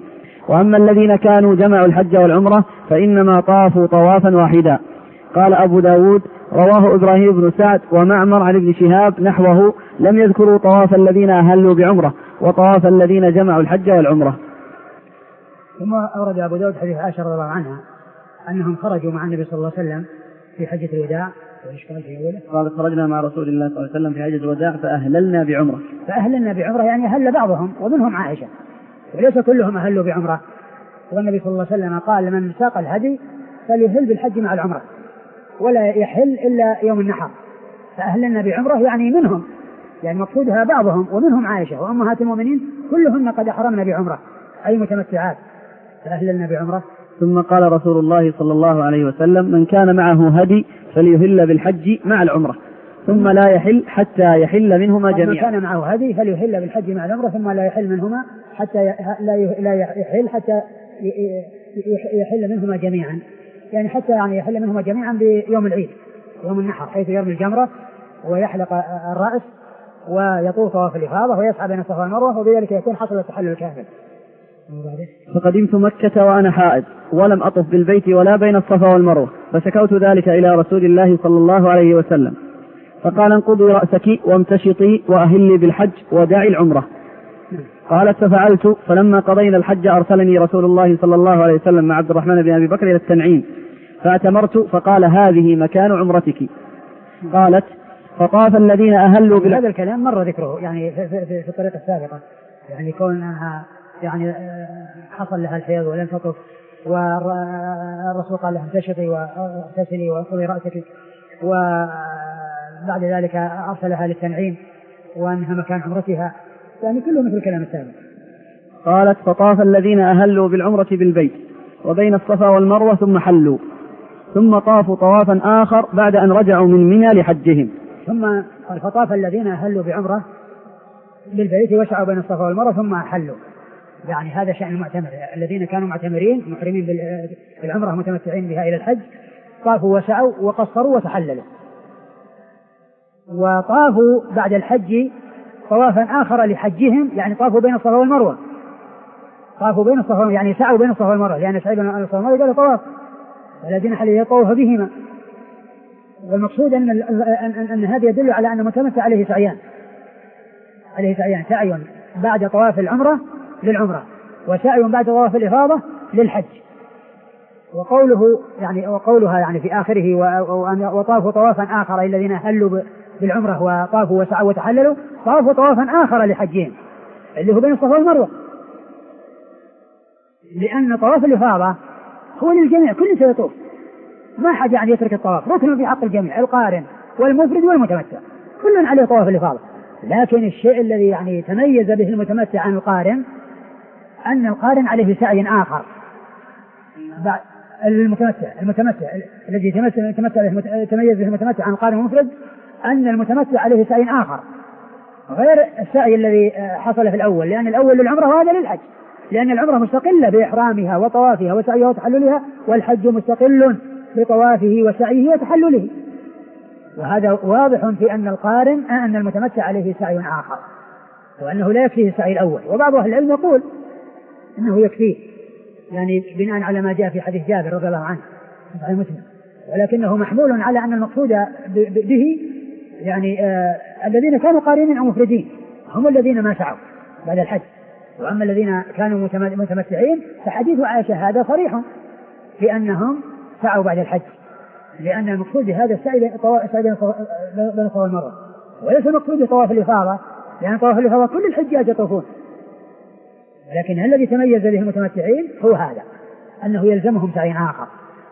وأما الذين كانوا جمعوا الحج والعمرة فإنما طافوا طوافا واحدا. قال أبو داود رواه إبراهيم بن سعد ومعمر عن ابن شهاب نحوه لم يذكروا طواف الذين أهلوا بعمرة وطواف الذين جمعوا الحج والعمرة. ثم أورد أبو داود حديث عائشة رضي الله عنها أنهم خرجوا مع النبي صلى الله عليه وسلم في حجة الوداع. قال خرجنا مع رسول الله صلى الله عليه وسلم في حجة الوداع فأهللنا بعمرة. فأهللنا بعمرة يعني أهل بعضهم ومنهم عائشة وليس كلهم أهلوا بعمرة. والنبي صلى الله عليه وسلم قال من ساق الهدي فليهل بالحج مع العمرة ولا يحل إلا يوم النحر. فأهلنا بعمرة يعني منهم يعني مقصودها بعضهم ومنهم عائشة وأمهات المؤمنين كلهن قد أحرمنا بعمرة أي متمتعات فأهلنا بعمرة. ثم قال رسول الله صلى الله عليه وسلم من كان معه هدي فليهل بالحج مع العمرة ثم لا يحل حتى يحل منهما جميعا. من كان معه هدي فليهل بالحج مع العمرة ثم لا يحل منهما حتى لا يحل حتى يحل منهما جميعا يعني حتى يعني يحل منهما جميعا بيوم العيد يوم النحر حيث يرمي الجمرة ويحلق الرأس ويطوف طواف الإفاضة ويسعى بين الصفا والمروة وبذلك يكون حصل التحلل الكامل. فقدمت مكة وأنا حائض ولم أطف بالبيت ولا بين الصفا والمروة فشكوت ذلك إلى رسول الله صلى الله عليه وسلم فقال انقضي رأسك وامتشطي وأهلي بالحج ودعي العمرة. قالت ففعلت فلما قضينا الحج أرسلني رسول الله صلى الله عليه وسلم مع عبد الرحمن بن أبي بكر إلى التنعيم فاعتمرت فقال هذه مكان عمرتك. قالت فطاف الذين أهلوا بهذا الكلام مر ذكره يعني في, في, في الطريقة السابقة يعني كونها يعني حصل لها الحيض ولم تطف والرسول قال لها امتشطي واغتسلي وانقضي رأسك وبعد ذلك أرسلها للتنعيم وأنها مكان عمرتها يعني كله مثل الكلام السابق. قالت فطاف الذين أهلوا بالعمرة بالبيت وبين الصفا والمروة ثم حلوا ثم طافوا طوافا آخر بعد أن رجعوا من منى لحجهم. ثم فطاف الذين أهلوا بعمرة بالبيت وسعوا بين الصفا والمروة ثم حلوا يعني هذا شأن المعتمر الذين كانوا معتمرين محرمين بالعمرة متمتعين بها إلى الحج طافوا وسعوا وقصروا وتحللوا وطافوا بعد الحج طوافا آخر لحجهم يعني طافوا بين الصفا والمروة طافوا بين الصفا يعني سعوا بين الصفا والمروة لأن سعي بين الصفا والمروة قالوا طواف الذين حل يطوف بهما. والمقصود أن, أن, أن هذا يدل على أن المتمتع عليه سعيان عليه سعيان سعي بعد طواف العمرة للعمرة وسعي بعد طواف الإفاضة للحج. وقوله يعني وقولها يعني في آخره وطافوا طوافا آخر الذين هلوا بالعمرة وطافوا وسعوا وتحللوا طافوا طوافا آخر لحجهم اللي هو بين الصفا والمروة لأن طواف الإفاضة هو للجميع كل سيطوف ما حد يعني يترك الطواف ركن في حق الجميع القارن والمفرد والمتمتع كل عليه طواف الإفاضة. لكن الشيء الذي يعني تميز به المتمتع عن القارن أن القارن عليه سعي آخر المتمتع المتمتع الذي تميز به المتمتع عن القارن والمفرد أن المتمتع عليه سعي آخر غير السعي الذي حصل في الأول لأن الأول للعمرة وهذا للحج لأن العمرة مستقلة بإحرامها وطوافها وسعيها وتحللها والحج مستقل بطوافه وسعيه وتحلله. وهذا واضح في أن القارن أن المتمتع عليه سعي آخر وأنه لا يكفيه السعي الأول. وبعض أهل العلم يقول أنه يكفيه يعني بناء على ما جاء في حديث جابر رضي الله عنه صحيح مسلم ولكنه محمول على أن المقصود به يعني آه الذين كانوا قارنين أو مفردين هم الذين ما سعوا بعد الحج. وأما الذين كانوا متمتعين فحديث عائشة هذا صريح في أنهم سعوا بعد الحج لأن المقصود بهذا السعي بين الصفا والمروة وليس المقصود بطواف الإفاضة لأن طواف الإفاضة كل الحجاج يطوفون لكن الذي تميز به المتمتعين هو هذا أنه يلزمهم سعي آخر.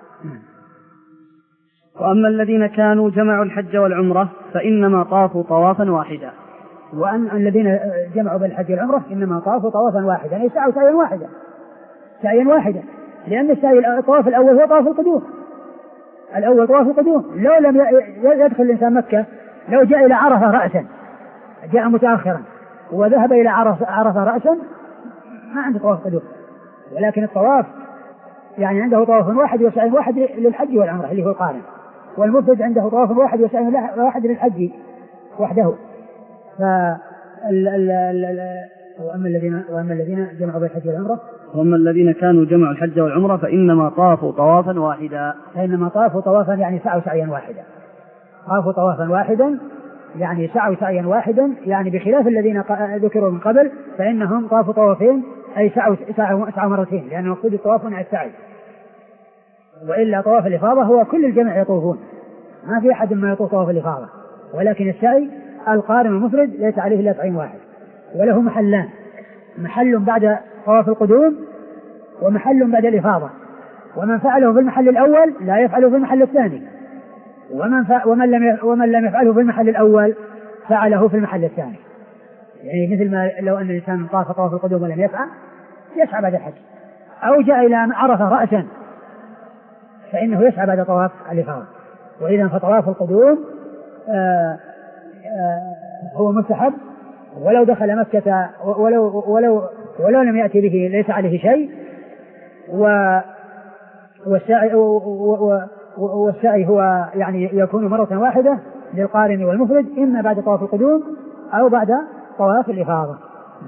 وأما الذين كانوا جمعوا الحج والعمرة فإنما طافوا طوافا واحدا. وأن الذين جمعوا بالحج والعمرة إنما طافوا طوافا واحدا يعني سعوا سعيا واحدا سعيا واحدا لأن السعي الطواف الأول هو طواف القدوم الأول طواف القدوم. لو لم يدخل الإنسان مكة لو جاء إلى عرفة رأسا جاء متأخرا وذهب إلى عرفة رأسا ما عنده طواف قدوم ولكن الطواف يعني عنده طواف واحد وسعي واحد للحج والعمرة اللي هو القارن والمفرد عنده طواف واحد وسعي واحد للحج وحده. وأما الذين وأما الذين جمعوا بين الحج والعمرة وأما الذين كانوا جمعوا الحج والعمرة فإنما طافوا طوافا واحدا. فإنما طافوا طوافا يعني سعوا سعيا واحدا. طافوا طوافا واحدا يعني سعوا سعيا واحدا، يعني بخلاف الذين ذكروا من قبل فإنهم طافوا طوافين أي سعوا سعوا, سعوا مرتين، لأن مقصود الطواف عن السعي. وإلا طواف الإفاضة هو كل الجمع يطوفون، ما في أحد ما يطوف طواف الإفاضة، ولكن السعي القارن المفرد ليس عليه إلا سعي واحد، وله محلان، محل بعد طواف القدوم ومحل بعد الإفاضة، ومن فعله في المحل الأول لا يفعله في المحل الثاني، ومن, ومن, لم ومن لم يفعله في المحل الأول فعله في المحل الثاني. يعني مثل ما لو أن الإنسان طاف طواف القدوم ولم يسعى يسعى بعد الحج، أو جاء إلى عرفة رأسا فإنه يسعى بعد طواف الإفاضة. وإذا فطواف القدوم آآ آآ هو مستحب، ولو دخل مكة ولو, ولو, ولو لم يأتي به ليس عليه شيء. والسعي, والسعي هو يعني يكون مرة واحدة للقارن والمفرد، إما بعد طواف القدوم أو بعد طواف الإفاضة.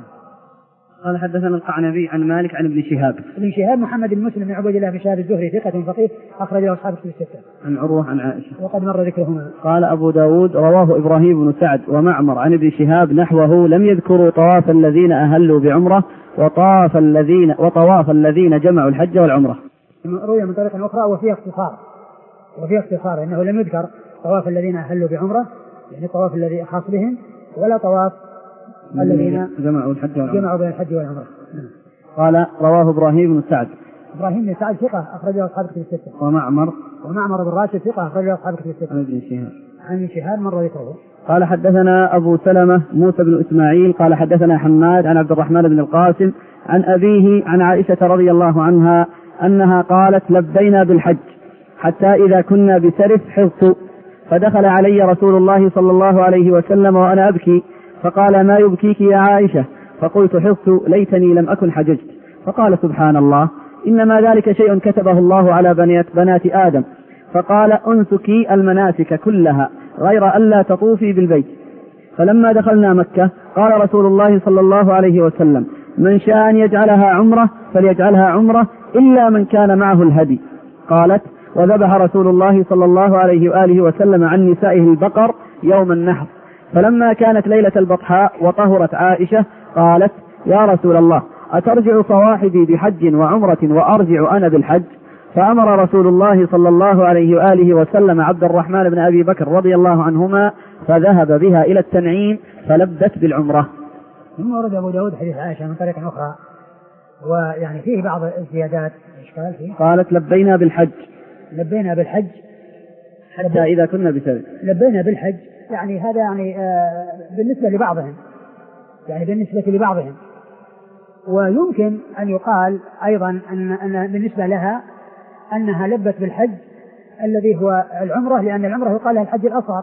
قال حدثنا القعنبي عن مالك عن ابن شهاب. ابن شهاب محمد بن مسلم بن عبد الله بن شهاب الزهري ثقة فقيه أخرج له أصحاب الكتب الستة. عن عروة عن عائشة وقد مر ذكرهما. قال أبو داود رواه إبراهيم بن سعد ومعمر عن ابن شهاب نحوه، لم يذكروا طواف الذين أهلوا بعمرة وطاف الذين وطواف الذين جمعوا الحج والعمرة. روي من طريق أخرى وفيه اختصار وفيه اختصار إنه لم يذكر طواف الذين أهلوا بعمرة، يعني طواف الذي خاص بهم، ولا طواف الذين جمعوا الحج والعمرة. جمعوا بين الحج والعمرة. قال رواه إبراهيم بن سعد. إبراهيم بن سعد ثقة أخرجه أصحاب الكتب الستة. ومعمر ومعمر بن راشد ثقة أخرجه أصحاب الكتب الستة. عن ابن شهاب. عن ابن شهاب مر ذكره. قال حدثنا أبو سلمة موسى بن إسماعيل قال حدثنا حماد عن عبد الرحمن بن القاسم عن أبيه عن عائشة رضي الله عنها أنها قالت: لبينا بالحج حتى إذا كنا بسرف حفظت، فدخل علي رسول الله صلى الله عليه وسلم وأنا أبكي، فقال: ما يبكيك يا عائشة؟ فقلت: حفظت، ليتني لم أكن حججت. فقال: سبحان الله، إنما ذلك شيء كتبه الله على بنات آدم. فقال: أنسكي المناسك كلها غير ألا تطوفي بالبيت. فلما دخلنا مكة قال رسول الله صلى الله عليه وسلم: من شاء أن يجعلها عمرة فليجعلها عمرة إلا من كان معه الهدي. قالت: وذبح رسول الله صلى الله عليه وآله وسلم عن نسائه البقر يوم النحر. فلما كانت ليلة البطحاء وطهرت عائشة قالت: يا رسول الله، أترجع صواحبي بحج وعمرة وأرجع أنا بالحج؟ فأمر رسول الله صلى الله عليه وآله وسلم عبد الرحمن بن أبي بكر رضي الله عنهما فذهب بها إلى التنعيم فلبت بالعمرة. ثم ورد أبو داود حديث عائشة من طريق أخرى، ويعني فيه بعض الزيادات. إشكال فيه. قالت: لبينا بالحج لبينا بالحج حتى إذا كنا بسرف. لبينا بالحج يعني هذا يعني آه بالنسبة لبعضهم، يعني بالنسبة لبعضهم. ويمكن أن يقال أيضا أن, أن بالنسبة لها أنها لبت بالحج الذي هو العمرة، لأن العمرة يقال لها الحج الأصغر.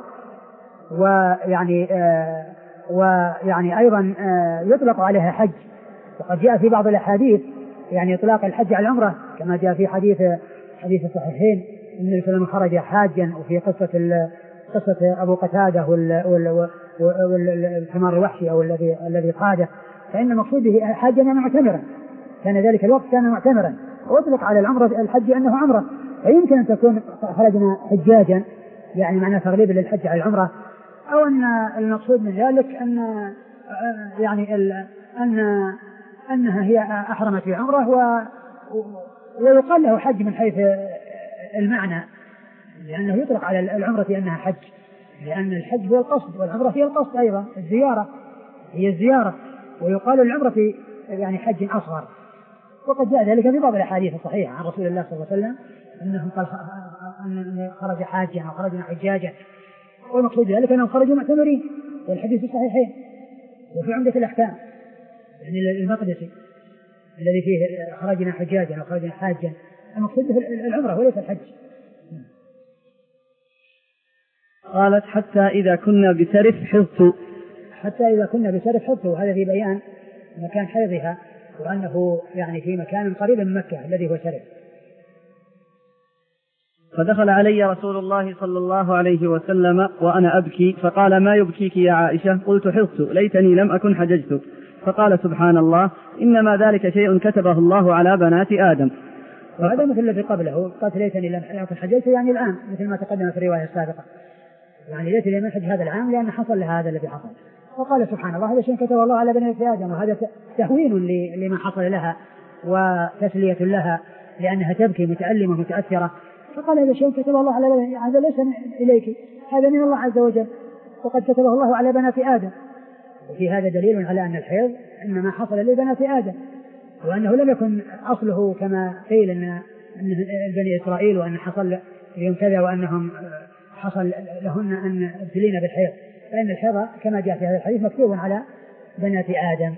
ويعني آه ويعني أيضا آه يطلق عليها حج، وقد جاء في بعض الأحاديث يعني إطلاق الحج على العمرة، كما جاء في حديث حديث الصحيحين أن النبي صلى الله عليه وسلم خرج حاجا، وفي قصة قصة أبو قتادة والحمار الوحشي أو الذي الذي قاده، فإن المقصود به حاجا يعني معتمرا، كان ذلك الوقت كان معتمرا، وأطلق على العمرة الحج أنه عمرة. فيمكن أن تكون خرجنا حجاجا يعني معنى تغليب للحج على العمرة، أو أن المقصود من ذلك أن يعني أن أنها هي أحرمت بعمرة ويقال له حج من حيث المعنى، لأنه يطلق على العمرة أنها حج، لأن الحج هو القصد والعمرة هي القصد أيضا، الزيارة هي الزيارة، ويقال العمرة يعني حج أصغر. وقد جاء ذلك في بعض الأحاديث الصحيحة عن رسول الله صلى الله عليه وسلم أنه قال أن خرج حاجا أو خرجنا حجاجا، والمقصود ذلك أنهم خرجوا معتمرين، والحديث الصحيحين. وفي عمدة الأحكام يعني المقدسي الذي فيه خرجنا حجاجا أو خرجنا حاجا، المقصود العمرة وليس الحج. قالت: حتى إذا كنا بسرف حفظت. حتى إذا كنا بسرف حفظت، وهذا في بيان مكان حيضها، وأنه يعني في مكان قريب من مكة الذي هو سرف. فدخل علي رسول الله صلى الله عليه وسلم وأنا أبكي، فقال: ما يبكيك يا عائشة؟ قلت: حفظت، ليتني لم أكن حججت. فقال سبحان الله إنما ذلك شيء كتبه الله على بنات آدم. وهذا مثل الذي قبله قالت ليتني لم حججت يعني الآن مثل ما تقدم في الرواية السابقة يعني ليتني لم حج هذا العام لأن حصل لها هذا الذي حصل. وقال سبحان الله هذا شيء كتبه الله على بنات آدم وهذا تهوين لما حصل لها وتسلية لها لأنها تبكي متألمة متأثرة. فقال هذا شيء كتبه الله على بنات هذا ليس إليك هذا من الله عز وجل وقد كتبه الله على بنات آدم. وفي هذا دليل على أن الحيض إنما حصل لبنات آدم وأنه لم يكن أصله كما قيل أن بني إسرائيل وأن حصل لهم كذا وأنهم حصل لهن أن ابتلين بالحيض فإن الحيض كما جاء في هذا الحديث مكتوب على بنات آدم.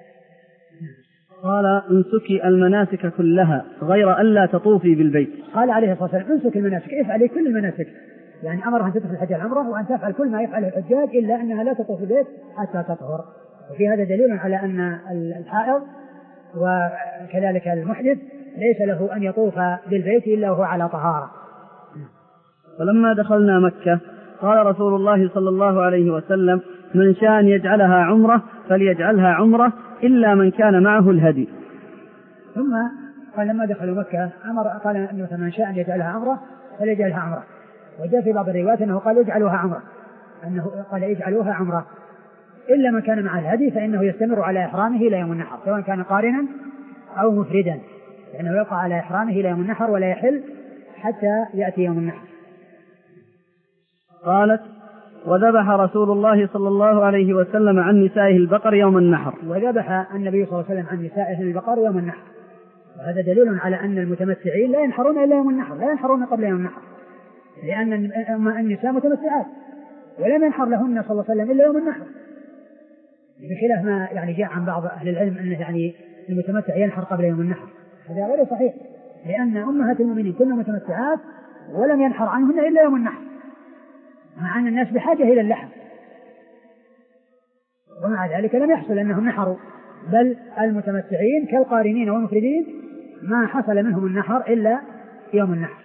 قال انسكي المناسك كلها غير ألا تطوفي بالبيت. قال عليه الصلاة والسلام انسك المناسك افعلي كل المناسك يعني أمرها أن تدخل الحج العمرة وأن تفعل كل ما يفعله الحجاج إلا أنها لا تطوف البيت حتى تطهر. وفي هذا دليل على أن الحائض وكذلك المحدث ليس له أن يطوف بالبيت إلا وهو على طهارة. ولما دخلنا مكة قال رسول الله صلى الله عليه وسلم من شاء أن يجعلها عمرة فليجعلها عمرة إلا من كان معه الهدي. ثم قال لما دخلوا مكة أمر قال أنه من شاء أن يجعلها عمرة فليجعلها عمرة. وجاء في بعض الروايات أنه قال اجعلوها عمرة أنه قال اجعلوها عمرة إلا من كان مع الهدي فإنه يستمر على إحرامه إلى يوم النحر سواء كان قارنا أو مفردا لأنه يبقى على إحرامه إلى يوم النحر ولا يحل حتى يأتي يوم النحر. قالت وذبح رسول الله صلى الله عليه وسلم عن نسائه البقر يوم النحر. وذبح النبي صلى الله عليه وسلم عن نسائه البقر يوم النحر. وهذا دليل على أن المتمتعين لا ينحرون إلا يوم النحر لا ينحرون قبل يوم النحر لأن النساء متمتعات ولم ينحر لهن صلى الله عليه وسلم إلا يوم النحر بخلاف ما يعني جاء عن بعض أهل العلم أنه يعني المتمتع ينحر قبل يوم النحر. هذا غير صحيح لأن أمهات المؤمنين كلها متمتعات ولم ينحر عنهن إلا يوم النحر مع أن الناس بحاجة إلى اللحم ومع ذلك لم يحصل أنهم نحروا بل المتمتعين كالقارنين والمفردين ما حصل منهم النحر إلا يوم النحر.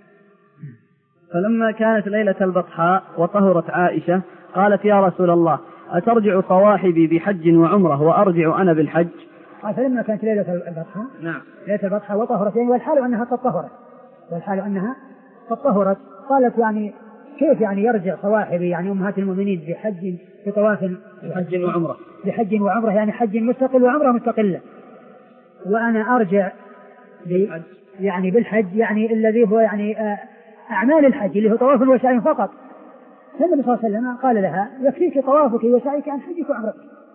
فلما كانت ليلة البطحاء وطهرت عائشة قالت يا رسول الله أترجع صواحبي بحج وعمرة وأرجع أنا بالحج؟ قال فلما كانت ليلة البطحاء نعم ليلة البطحاء وطهرت يعني والحال أنها قد طهرت والحال أنها قد طهرت قالت يعني كيف يعني يرجع صواحبي يعني أمهات المؤمنين بحج بطواف بحج وعمرة بحج وعمرة يعني حج مستقل وعمرة مستقلة وأنا أرجع بالحج يعني بالحج يعني الذي هو يعني أعمال الحج اللي هو طواف وسعي فقط. فالنبي صلى الله عليه وسلم قال لها يكفيك طوافك وسعيك عن حجك وعمرتك.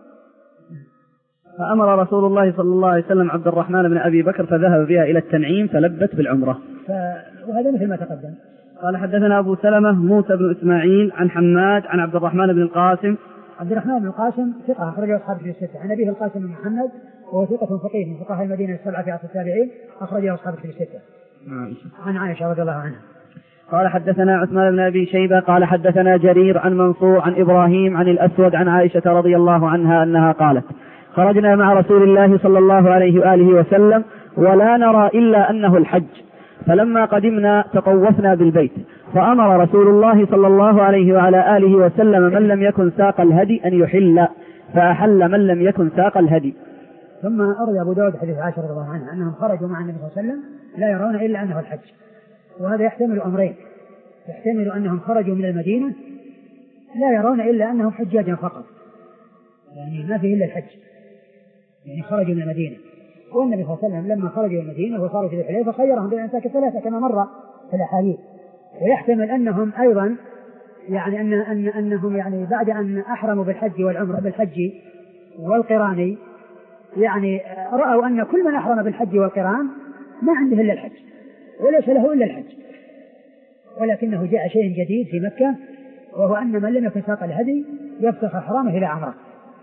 فأمر رسول الله صلى الله عليه وسلم عبد الرحمن بن أبي بكر فذهب بها إلى التنعيم فلبت بالعمرة. ف... وهذا مثل ما تقدم. قال حدثنا أبو سلمة موسى بن إسماعيل عن حماد عن عبد الرحمن بن القاسم. عبد الرحمن بن القاسم ثقة أخرجه أصحاب الكتب الستة عن أبيه القاسم بن محمد وهو ثقة فقيه من فقهاء المدينة السبعة في عصر التابعين أخرجه أصحاب الكتب الستة. عن عائشة رضي الله عنها. قال حدثنا عثمان بن أبي شيبة قال حدثنا جرير عن منصور عن إبراهيم عن الأسود عن عائشة رضي الله عنها أنها قالت خرجنا مع رسول الله صلى الله عليه وآله وسلم ولا نرى إلا أنه الحج فلما قدمنا تطوفنا بالبيت فأمر رسول الله صلى الله عليه وعلى آله وسلم من لم يكن ساق الهدي أن يحل فأحل من لم يكن ساق الهدي. ثم أروى أبو داود حديث عائشة رضي الله عنها أنهم خرجوا مع النبي صلى الله عليه وسلم لا يرون إلا أنه الحج. وهذا يحتمل أمرين يحتمل أنهم خرجوا من المدينة لا يرون إلا أنهم حجاجا فقط يعني ما فيه إلا الحج يعني خرجوا من المدينة والنبي صلى الله عليه وسلم لما خرجوا من المدينة وصاروا في الحليفة خيرهم بين الأنساك الثلاثة كما مر في الأحاديث. ويحتمل أنهم أيضا يعني أن أن أنهم يعني بعد أن أحرموا بالحج والعمرة بالحج والقران يعني رأوا أن كل من أحرم بالحج والقران ما عنده إلا الحج وليس له إلا الحج ولكنه جاء شيء جديد في مكة وهو أن من لم يكن ساق الهدي يفسخ إحرامه إلى عمرة.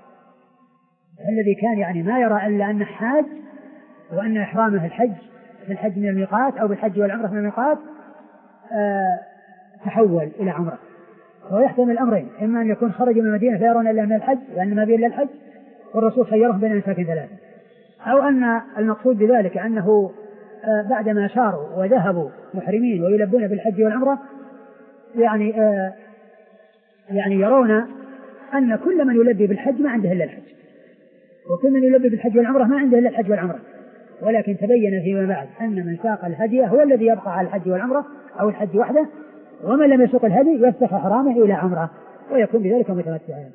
الذي كان يعني ما يرى إلا أن حاج وأن إحرامه الحج بالحج من الميقات أو بالحج والعمرة من الميقات آه تحول إلى عمرة. ويحتمل الأمرين إما أن يكون خرجوا من المدينة لا يرون إلا من الحج وأن ما بين إلا الحج والرسول خيرهم بين أنساك ثلاثة أو أن المقصود بذلك أنه آه بعدما ساروا وذهبوا محرمين ويلبون بالحج والعمرة يعني آه يعني يرون أن كل من يلبي بالحج ما عنده إلا الحج وكل من يلبي بالحج والعمرة ما عنده إلا الحج والعمرة، ولكن تبين فيما بعد أن من ساق الهدي هو الذي يبقى على الحج والعمرة أو الحج وحده، ومن لم يسوق الهدي يفتح حرامه إلى عمرة ويكون بذلك متمتعا.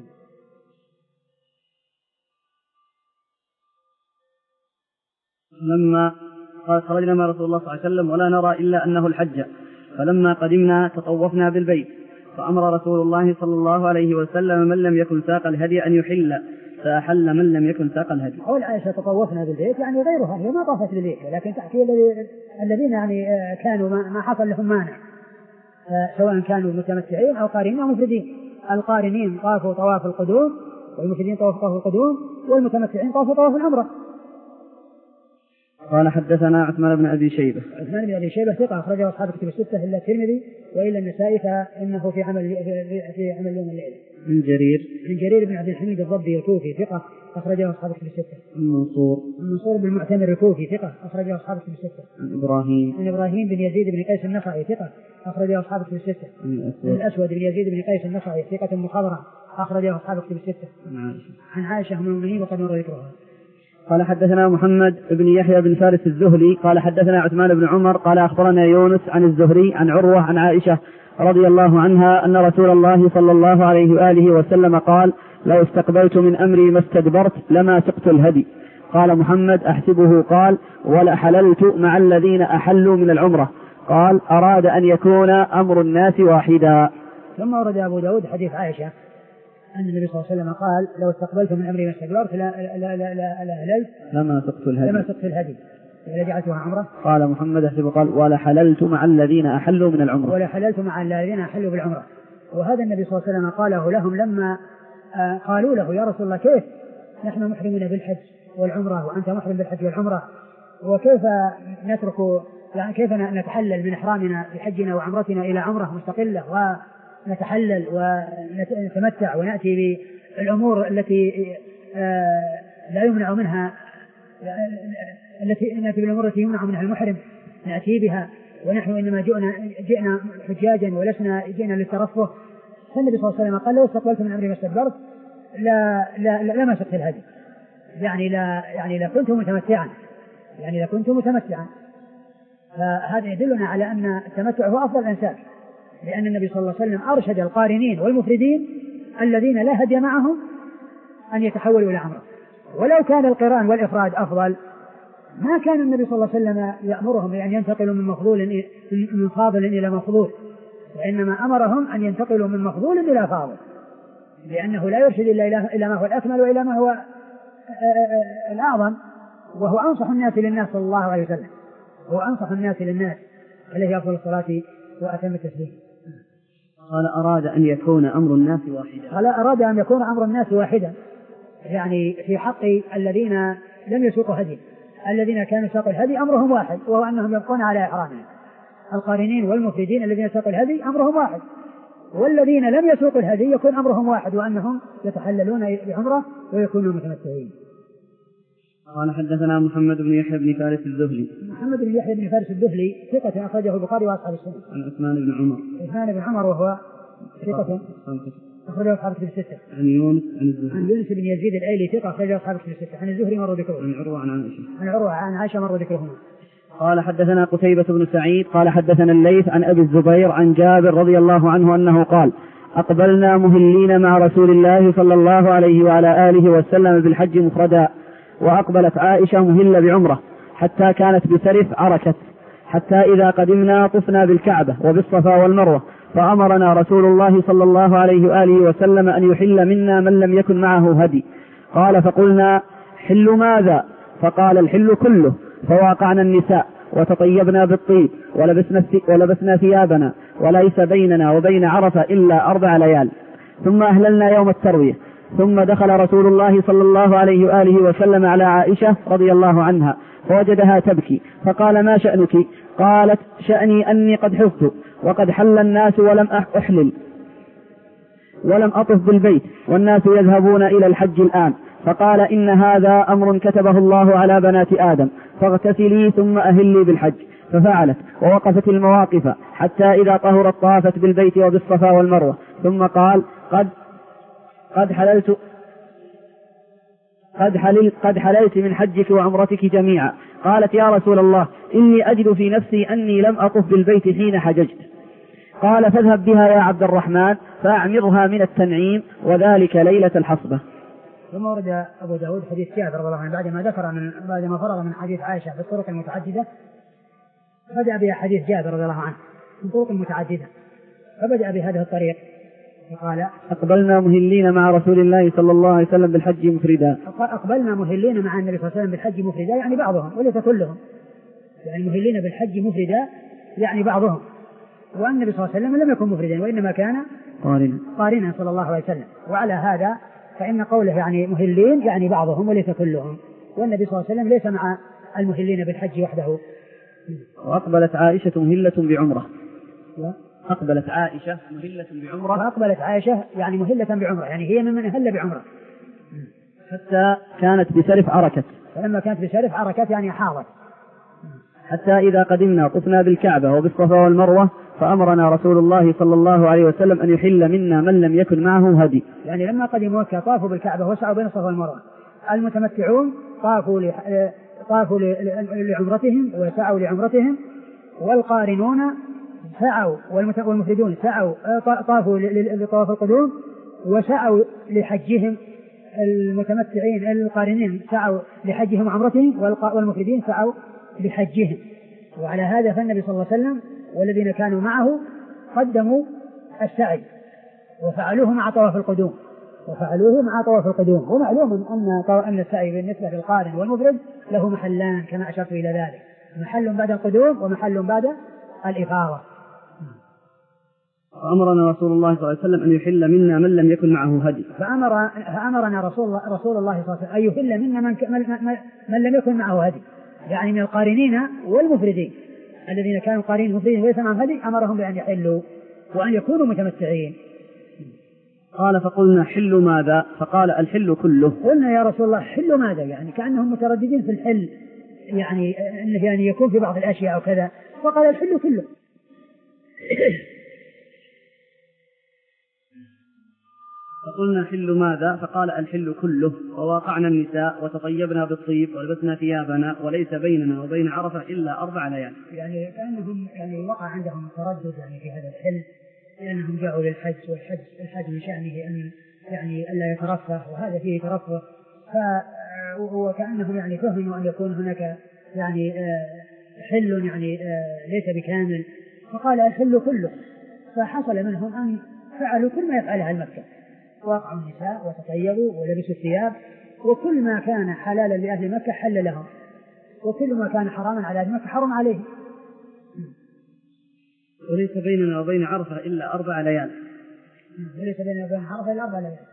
لما قال خرجنا مع رسول الله صلى الله عليه وسلم ولا نرى إلا أنه الحج، فلما قدمنا تطوفنا بالبيت، فأمر رسول الله صلى الله عليه وسلم من لم يكن ساق الهدي أن يحل، فأحل من لم يكن ساق الهدي. قول عائشة تطوفنا بالبيت يعني غيرها، هي ما طافت بالبيت، لكن تحكي الذين يعني كانوا ما حصل لهم مانع، سواء كانوا متمتعين أو قارنين أو مفردين. القارنين طافوا طواف القدوم، والمفردين طافوا طواف القدوم، والمتمتعين طافوا طواف العمرة. قال حدثنا عثمان بن أبي شيبة. عثمان بن أبي شيبة ثقة أخرجه أصحاب الكتب الستة إلا الترمذي وإلا النسائي فإنه في عمل في عمل يوم الليلة. من جرير. من جرير بن عبد الحميد الضبي الكوفي ثقة أخرجه أصحاب الكتب الستة. منصور. منصور بن المعتمر الكوفي ثقة أخرجه أصحاب الكتب الستة. إبراهيم. من إبراهيم بن يزيد بن قيس النخعي ثقة أخرجه أصحاب الكتب الستة. من الأسود بن يزيد بن قيس النخعي ثقة مخضرم أخرجه أصحاب الكتب الستة. عن عائشة أم المؤمنين وقد مر ذكرها. قال حدثنا محمد بن يحيى بن فارس الزهري قال حدثنا عثمان بن عمر قال أخبرنا يونس عن الزهري عن عروة عن عائشة رضي الله عنها أن رسول الله صلى الله عليه وآله وسلم قال: لو استقبلت من أمري ما استدبرت لما سقت الهدي. قال محمد: أحسبه قال: ولا حللت مع الذين أحلوا من العمرة. قال: أراد أن يكون أمر الناس واحدا. ثم ورد أبو داود حديث عائشة أن النبي صلى الله عليه وسلم قال: لو استقبلت من أمري ما استدبرت لا لا لا لا لا أهللت لما سقت الهدي لما سقت الهدي ولا جعلتها عمرة. قال محمد أحسبه قال: ولا حللت مع الذين أحلوا من العمرة. ولا حللت مع الذين أحلوا بالعمرة. وهذا النبي صلى الله عليه وسلم قاله لهم لما قالوا له: يا رسول الله كيف نحن محرمون بالحج والعمرة وأنت محرم بالحج والعمرة، وكيف نترك يعني كيف نتحلل من إحرامنا بحجنا وعمرتنا إلى عمرة مستقلة ونتحلل ونتمتع ونأتي بالأمور التي لا يمنع منها التي نأتي بالأمور التي يمنع منها المحرم نأتي بها، ونحن إنما جئنا جئنا حجاجا ولسنا جئنا للترفه. فالنبي صلى الله عليه وسلم قال: لو استقبلت من أمري ما استدبرت لا لا لا لما سقت الهدي، يعني لا يعني لا كنت متمتعا يعني لا كنت متمتعا. فهذا يدلنا على أن التمتع هو أفضل الأنساك، لأن النبي صلى الله عليه وسلم أرشد القارنين والمفردين الذين لا هدي معهم أن يتحولوا إلى عمرة. ولو كان القران والإفراد أفضل ما كان النبي صلى الله عليه وسلم يأمرهم بأن ينتقلوا من مفضول من فاضل إلى مفضول، وإنما أمرهم أن ينتقلوا من مفضول إلى فاضل، لأنه لا يرشد إلا إلى ما هو الأكمل وإلى ما هو الأعظم، وهو أنصح الناس للناس صلى الله عليه وسلم، هو أنصح الناس للناس عليه أفضل الصلاة وأتم التسليم. قال: أراد أن يكون أمر الناس واحدا. قال: أراد أن يكون أمر الناس واحدا، يعني في حق الذين لم يسوقوا هدي. الذين كانوا ساقوا الهدي أمرهم واحد، وهو أنهم يبقون على إحرامهم. القارنين والمفردين الذين ساقوا الهدي أمرهم واحد، والذين لم يسوقوا الهدي يكون أمرهم واحد، وأنهم يتحللون بعمرة ويكونوا متمتعين. قال حدثنا محمد بن يحيى بن فارس الذهلي. محمد بن يحيى بن فارس الذهلي ثقة أخرجه البخاري وأصحاب السنة. عن عثمان بن عمر. عثمان بن عمر وهو ثقة أخرجه أصحاب الكتب الستة. عن يونس عن الزهري. عن يونس بن يزيد الأيلي ثقة أخرجه أصحاب الكتب الستة. عن الزهري مر ذكره. عن عروة عن عائشة. عن عروة عن عائشة مر ذكرهما. قال حدثنا قتيبة بن سعيد قال حدثنا الليث عن أبي الزبير عن جابر رضي الله عنه أنه قال: أقبلنا مهلين مع رسول الله صلى الله عليه وعلى آله وسلم بالحج مفردا، وأقبلت عائشة مهلة بعمرة حتى كانت بسرف عركت، حتى إذا قدمنا طفنا بالكعبة وبالصفا والمروة، فأمرنا رسول الله صلى الله عليه وآله وسلم أن يحل منا من لم يكن معه هدي. قال: فقلنا: حل ماذا؟ فقال: الحل كله. فواقعنا النساء وتطيبنا بالطيب ولبسنا, ولبسنا ثيابنا، وليس بيننا وبين عرفة إلا أربع ليال. ثم أهللنا يوم التروية. ثم دخل رسول الله صلى الله عليه وآله وسلم على عائشة رضي الله عنها فوجدها تبكي، فقال: ما شأنك؟ قالت: شأني أني قد حفظت وقد حل الناس ولم أحلل ولم أطف بالبيت والناس يذهبون إلى الحج الآن. فقال: إن هذا أمر كتبه الله على بنات آدم، فاغتسلي ثم أهلي بالحج. ففعلت ووقفت المواقف حتى إذا طهرت طافت بالبيت وبالصفا والمروة. ثم قال: قد قد حللت قد, حلل قد حللت من حجك وعمرتك جميعا. قالت يا رسول الله إني أجد في نفسي أني لم أطف بالبيت حين حججت. قال فاذهب بها يا عبد الرحمن فأعمرها من التنعيم وذلك ليلة الحصبة. ثم ورد أبو داود حديث جابر رضي الله عنه بعد ما ذكر من بعد ما فرغ من حديث عائشة بالطرق المتعددة بدأ بها حديث جابر رضي الله عنه من طرق متعددة، فبدأ بهذه الطريق فقال أقبلنا مهلين مع رسول الله صلى الله عليه وسلم بالحج مفردا. أقبلنا مهلين مع النبي صلى الله عليه وسلم بالحج مفردا يعني بعضهم وليس كلهم، يعني مهلين بالحج مفردا يعني بعضهم، والنبي صلى الله عليه وسلم لم يكن مفردا وإنما كان قارنا قارنا صلى الله عليه وسلم. وعلى هذا فإن قوله يعني مهلين يعني بعضهم وليس كلهم، والنبي صلى الله عليه وسلم ليس مع المهلين بالحج وحده. وأقبلت عائشة مهلة بعمرة. أقبلت عائشة مهلة بعمرة. وأقبلت عائشة يعني مهلة بعمرة يعني هي ممن أهل بعمرة حتى كانت بسرف عركت. فلما كانت بسرف عركت يعني حاضت. حتى إذا قدمنا طفنا بالكعبة وبالصفا والمروة فأمرنا رسول الله صلى الله عليه وسلم أن يحل منا من لم يكن معه هدي. يعني لما قدموا مكة طافوا بالكعبة وسعوا بين الصفا والمروة. المتمتعون طافوا ل... طافوا لعمرتهم وسعوا لعمرتهم، والقارنون سعوا والمفردون سعوا طافوا لطواف القدوم وسعوا لحجهم. المتمتعين القارنين سعوا لحجهم وعمرتهم، والمفردين سعوا لحجهم. وعلى هذا فالنبي صلى الله عليه وسلم والذين كانوا معه قدموا السعي وفعلوه مع طواف القدوم وفعلوه مع طواف القدوم. ومعلوم أن أن السعي بالنسبة للقارن والمفرد له محلان كما أشرت إلى ذلك، محل بعد القدوم ومحل بعد الإفاضة. فأمرنا رسول الله صلى الله عليه وسلم أن يحل منا من لم يكن معه هدي. فأمر فأمرنا رسول الله رسول الله صلى الله عليه وسلم أن يحل منا من, من, من لم يكن معه هدي، يعني من القارنين والمفردين الذين كانوا قارنين مفردين وليس معهم هدي أمرهم بأن يحلوا وأن يكونوا متمتعين. قال فقلنا حل ماذا؟ فقال الحل كله. قلنا يا رسول الله حل ماذا؟ يعني كأنهم مترددين في الحل، يعني أنه يعني يكون في بعض الأشياء أو كذا، فقال الحل كله. فقلنا حل ماذا؟ فقال الحل كله. وواقعنا النساء وتطيبنا بالطيب ولبسنا ثيابنا وليس بيننا وبين عرفة إلا أربع ليال. يعني كأنهم يعني وقع عندهم تردد يعني في هذا الحل، لأنهم جاءوا للحج، والحج الحج من شأنه أن يعني ألا يترفه وهذا فيه ترفه، وكأنهم يعني فهموا أن يكون هناك يعني حل يعني ليس بكامل، فقال الحل كله. فحصل منهم أن فعلوا كل ما يفعلها المكة، وقعوا النساء وتطيبوا ولبسوا الثياب، وكل ما كان حلالا لأهل مكة حل لهم، وكل ما كان حراما على أهل مكة حرم عليه. وليس بيننا وبين عرفة إلا أربع ليال. وليس بيننا وبين عرفة إلا أربع ليال.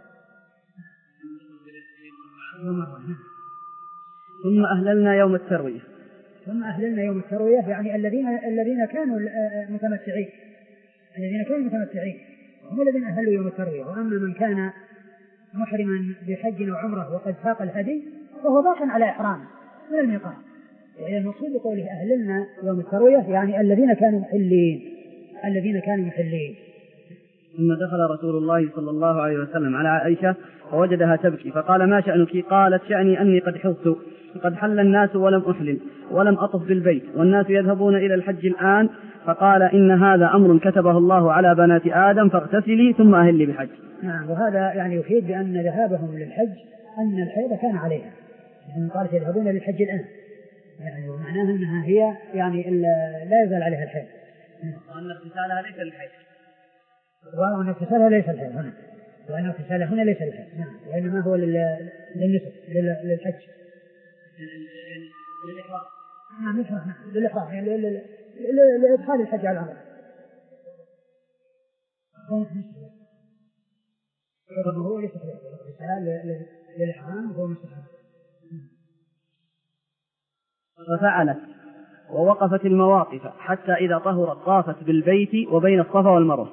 ثم أهللنا يوم التروية. ثم أهللنا يوم التروية يعني الذين الذين كانوا متمتعين الذين كانوا متمتعين هم الذين أهلوا يوم التروية. وأما من كان محرما بحج وعمرة وقد فاق الهدي فهو باق على إحرامه من الميقات. يعني المقصود بقوله أهللنا يوم التروية يعني الذين كانوا محلين الذين كانوا محلين. ثم دخل رسول الله صلى الله عليه وسلم على عائشة فوجدها تبكي فقال ما شأنك؟ قالت شأني أني قد حفت قد حل الناس ولم أحلل ولم أطف بالبيت والناس يذهبون إلى الحج الآن. فقال إن هذا أمر كتبه الله على بنات آدم فاغتسلي ثم أهلي بحج. نعم. وهذا يعني يفيد بأن ذهابهم للحج أن الحيض كان عليها، يعني قالت يذهبون للحج الآن، يعني معناها أنها هي يعني لا يزال عليها الحيض، وأن اغتسالها ليس للحج، وأن اغتسالها ليس للحيض هنا، وأن اغتسالها هنا ليس للحج. نعم. وإنما هو للنسك للحج للإحرام. نعم للإحرام للإحرام يعني لإدخال الحج على العمرة. هو ليس للإحرام هو مستحب. ففعلت ووقفت المواقف حتى إذا طهرت طافت بالبيت وبين الصفا والمروة.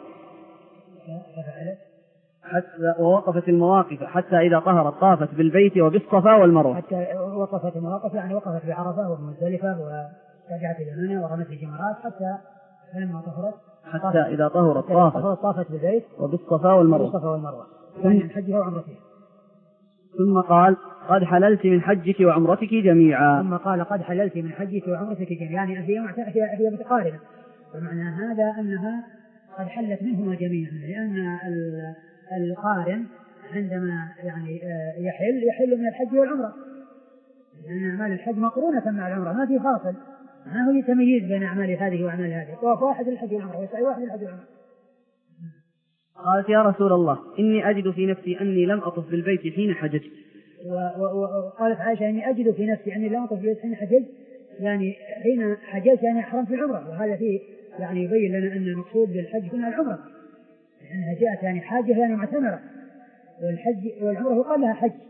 حتى ووقفت المواقف حتى إذا طهرت طافت بالبيت وبالصفا والمروة. حتى وقفت المواقف يعني وقفت بعرفة ومزدلفة ورجعت إلى منى ورمت الجمرات حتى لما طهرت حتى إذا طهرت طافت طافت بالبيت وبالصفا والمروة. وبالصفا والمروة يعني حجها وعمرتها. ثم قال قد حللت من حجك وعمرتك جميعا. ثم قال قد حللت من حجك وعمرتك جميعا، يعني هي هي متقارنة، ومعنى هذا أنها قد حلت منهما جميعا، لأن القارن عندما يعني يحل يحل من الحج والعمرة، لأن أعمال الحج مقرونة مع العمرة، ما في فاصل، ما هو تمييز بين أعمال هذه وأعمال هذه، وهو واحد الحج والعمرة ويسعي واحد الحج والعمرة. قالت يا رسول الله إني أجد في نفسي أني لم أطف بالبيت حين حججت. وقالت عائشة إني أجد في نفسي أني لم أطف بالبيت حين حججت، يعني حين حججت يعني أحرمت في العمرة، وهذا فيه يعني يبين لنا أن المقصود بالحج هنا العمرة، لأنها جاءت يعني حاجة يعني معتمرة، والحج والعمرة يقال لها حج.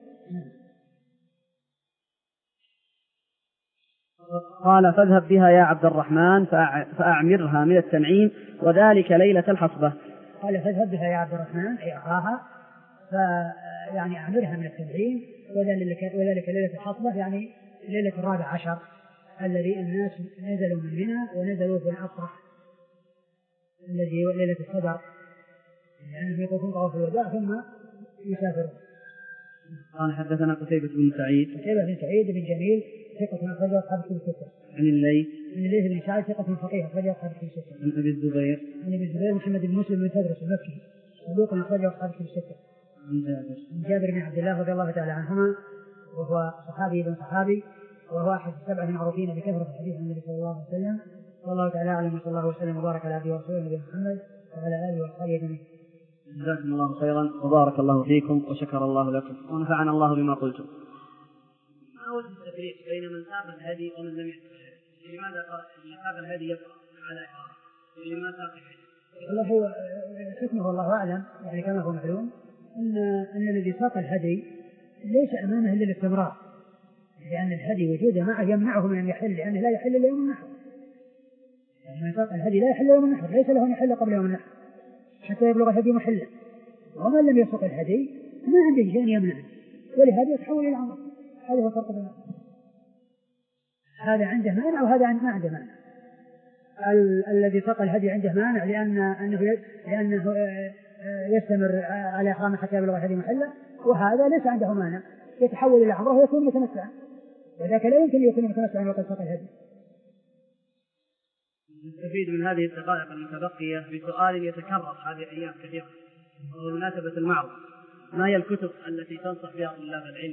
قال فاذهب بها يا عبد الرحمن فأعمرها من التنعيم وذلك ليلة الحصبة. قال فاذهب بها يا عبد الرحمن أي أخاها فيعني أعمرها من التنعيم وذلك, وذلك ليلة الحصبة، يعني ليلة الرابع عشر الذي الناس نزلوا من منى ونزلوا في الأفرح الذي ليلة الصدر، يعني يطوفون طواف الوداع ثم يسافرون. قال حدثنا قتيبة بن سعيد قتيبة بن سعيد بن جميل ثقة أخرج أصحاب الكتب الستة. عن الليث عن الليث بن سعد ثقة فقيه أخرج أصحاب الكتب الستة. عن أبي الزبير عن أبي الزبير محمد بن مسلم بن تدرس المكي صدوق أخرج أصحاب الكتب الستة. عن جابر عن جابر بن عبد الله رضي الله تعالى عنهما وهو صحابي بن صحابي وهو أحد السبعة المعروفين بكثرة الحديث عن النبي صلى الله عليه وسلم، والله تعالى أعلم وصلى الله وسلم وبارك على عبده ورسوله نبينا محمد وعلى آله وصحبه أجمعين. جزاكم الله خيرا وبارك الله فيكم وشكر الله لكم ونفعنا الله بما قلتم. ما هو التفريق بين من ساق الهدي ومن لم يساق الهدي؟ لماذا ساق الهدي يبقى على إحرام ولما ساق الهدي؟ والله هو حكمه الله أعلم، يعني كما هو معلوم أن أن الذي ساق الهدي ليس أمامه إلا الاستمرار، لأن الهدي وجوده معه يمنعه من أن يحل، لأنه لا يحل إلا يوم النحر. يعني من ساق الهدي لا يحل يوم النحر، ليس له أن يحل قبل يوم النحر حتى يبلغ الهدي محله، ومن لم يسق الهدي ما عنده شيء يمنعه، ولهذا يتحول إلى عمره. هذا هو الفرق بينهم، هذا عنده مانع وهذا ما عنده مانع. ال- الذي سق الهدي عنده مانع لأن أنه لأنه يستمر على إحرامه حتى يبلغ الهدي محله، وهذا ليس عنده مانع، يتحول إلى عمره ويكون متمتعا، وذاك لا يمكن يكون متمتعا وقد سق الهدي. نستفيد من هذه الدقائق المتبقية بسؤال يتكرر هذه الأيام كثيرا وبمناسبة المعرض: ما هي الكتب التي تنصح بها طلاب العلم؟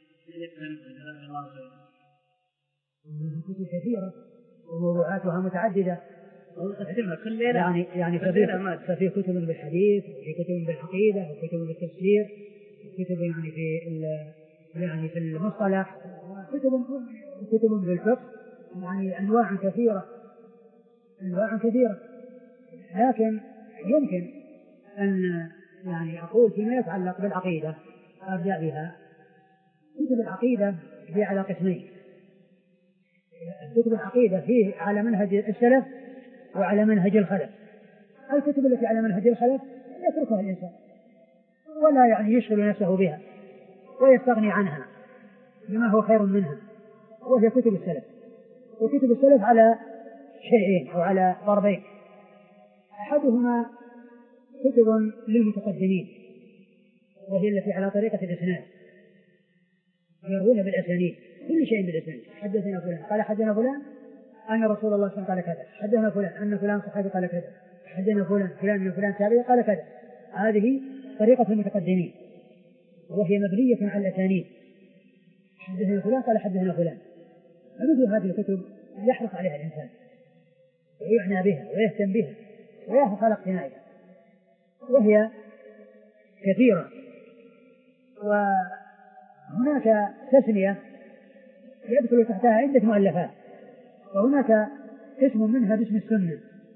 كتب كثيرة وموضوعاتها متعددة، كل ليلة يعني يعني ففي, ففي كتب بالحديث وفي كتب بالعقيدة وكتب بالتفسير وكتب يعني في يعني في المصطلح وكتب كتب بالفقه، يعني أنواع كثيرة أنواع كثيرة لكن يمكن أن يعني أقول فيما يتعلق بالعقيدة أبدأ بها. كتب العقيدة هي على قسمين: كتب العقيدة فيه على منهج السلف وعلى منهج الخلف. الكتب التي على منهج الخلف يتركها الإنسان ولا يعني يشغل نفسه بها ويستغني عنها بما هو خير منها، وهي كتب السلف. وكتب السلف على شيئين أو على ضربين: أحدهما كتب للمتقدمين وهي التي على طريقة الإسناد، يروون بالأسانيد كل شيء بالأسانيد، حدثنا فلان قال حدثنا فلان أن رسول الله صلى الله عليه وسلم قال كذا، حدثنا فلان أن فلان صحابي قال كذا، حدثنا فلان فلان من فلان تابعي قال كذا. هذه طريقة المتقدمين وهي مبنية على الأسانيد، حدثنا فلان قال حدثنا فلان. فمثل هذه الكتب يحرص عليها الإنسان ويعنى بها ويهتم بها ويحرص على اقتنائها، وهي كثيرة. وهناك تسمية يدخل تحتها عدة مؤلفات، وهناك اسم منها باسم السنة،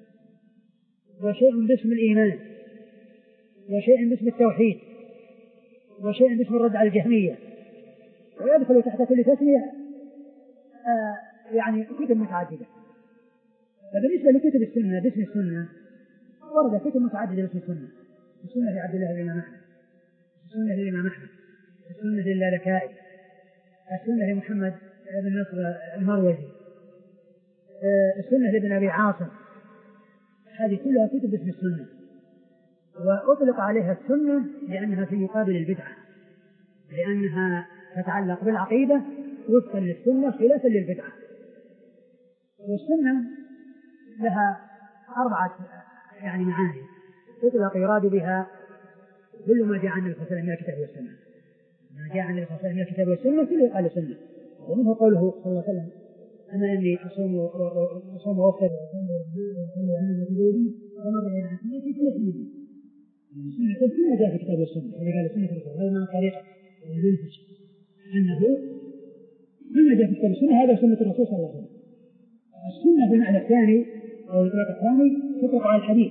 وشيء باسم الإيمان، وشيء باسم التوحيد، وشيء باسم الرد على الجهمية، ويدخل تحت كل تسمية آه يعني كتب متعددة. فبالنسبة لكتب السنة باسم السنة ورد كتب متعددة باسم السنة: السنة لعبد الله بن أحمد، السنة للإمام أحمد، السنة للالكائي، السنة لمحمد بن نصر المروزي، السنة لابن أبي عاصم. هذه كلها كتب باسم السنة، وأطلق عليها السنة لأنها في مقابل البدعة، لأنها تتعلق بالعقيدة وفقا للسنة خلافا للبدعة. والسنة لها أربعة يعني معاني تطلق يراد بها كل ما جاء عن النبي صلى الله عليه وسلم من الكتاب والسنة. ما جاء عن النبي صلى الله عليه وسلم من الكتاب والسنة كله يقال سنة. ومنه قوله صلى الله عليه وسلم أنا إني أصوم وأصوم وأفطر وأصلي وأنام وجودي ومر بين عسنتي ثلاث مني. السنة كلها جاء في الكتاب والسنة. إذا قال سنة الرسول هذا من طريقة المنهج أنه كل ما جاء في الكتاب والسنة هذا سنة الرسول صلى الله عليه وسلم. السنة بالمعنى الثاني أو الإطلاق الثاني تطلق على الحديث،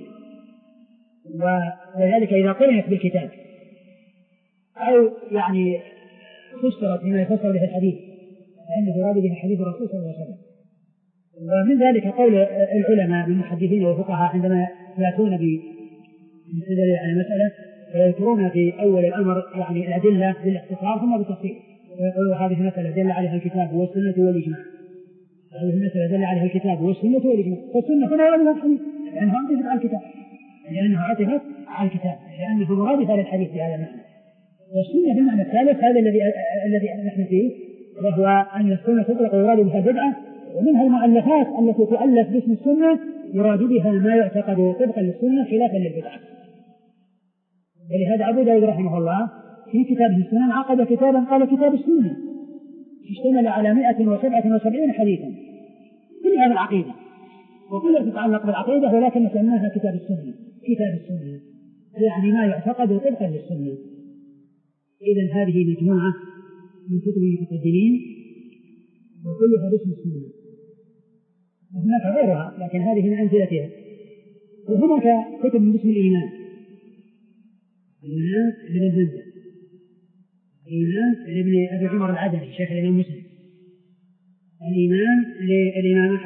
ولذلك إذا قرنت بالكتاب أو يعني فسرت بما يفسر به الحديث فإنه يراد به حديث الرسول صلى الله عليه وسلم. ومن ذلك قول العلماء من المحدثين والفقهاء عندما يأتون بالاستدلال على المسألة فيذكرون في أول الأمر يعني الأدلة بالاختصار ثم بالتفصيل، ويقولوا هذه المسألة دل عليها الكتاب والسنة والإجماع. هذه المسألة دل عليها الكتاب والسنة والإجماع. فالسنة هنا يراد بها الحديث لأنها عطفت على الكتاب لأنها عطفت على الكتاب لأنه مرادفة للحديث بهذا المعنى. والسنة بالمعنى الثالث هذا الذي الذي نحن فيه، وهو أن السنة تطلق ويراد بها بدعة، ومنها المؤلفات التي تؤلف باسم السنة يراد بها ما يعتقد طبقا للسنة خلافا للبدعة. ولهذا أبو داود رحمه الله في كتابه السنن عقد كتابا قال كتاب السنة اشتمل على مئة وسبعة وسبعين حديثا كلها بالعقيدة وكلها تتعلق بالعقيدة، ولكن سماها كتاب السنة. كتاب السنة يعني ما يعتقد طبقا للسنة. إذن هذه مجموعة من كتب المتقدمين وكلها باسم السنة، وهناك غيرها لكن هذه من أمثلتها. وهناك كتب باسم الإيمان، الإيمان لابن المنذر، الإيمان لابن أبي عمر العدني شيخ الإمام مسلم، الإيمان للإمام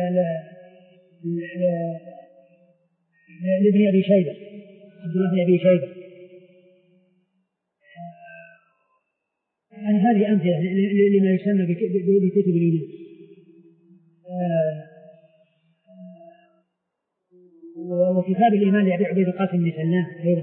لابن أبي شيبة عبد الله بن أبي شيبة. يعني هذه أمثلة لما يسمى بكتب الإيمان. وكتاب الإيمان لأبي عبيد القاسم بن سلام أيضا.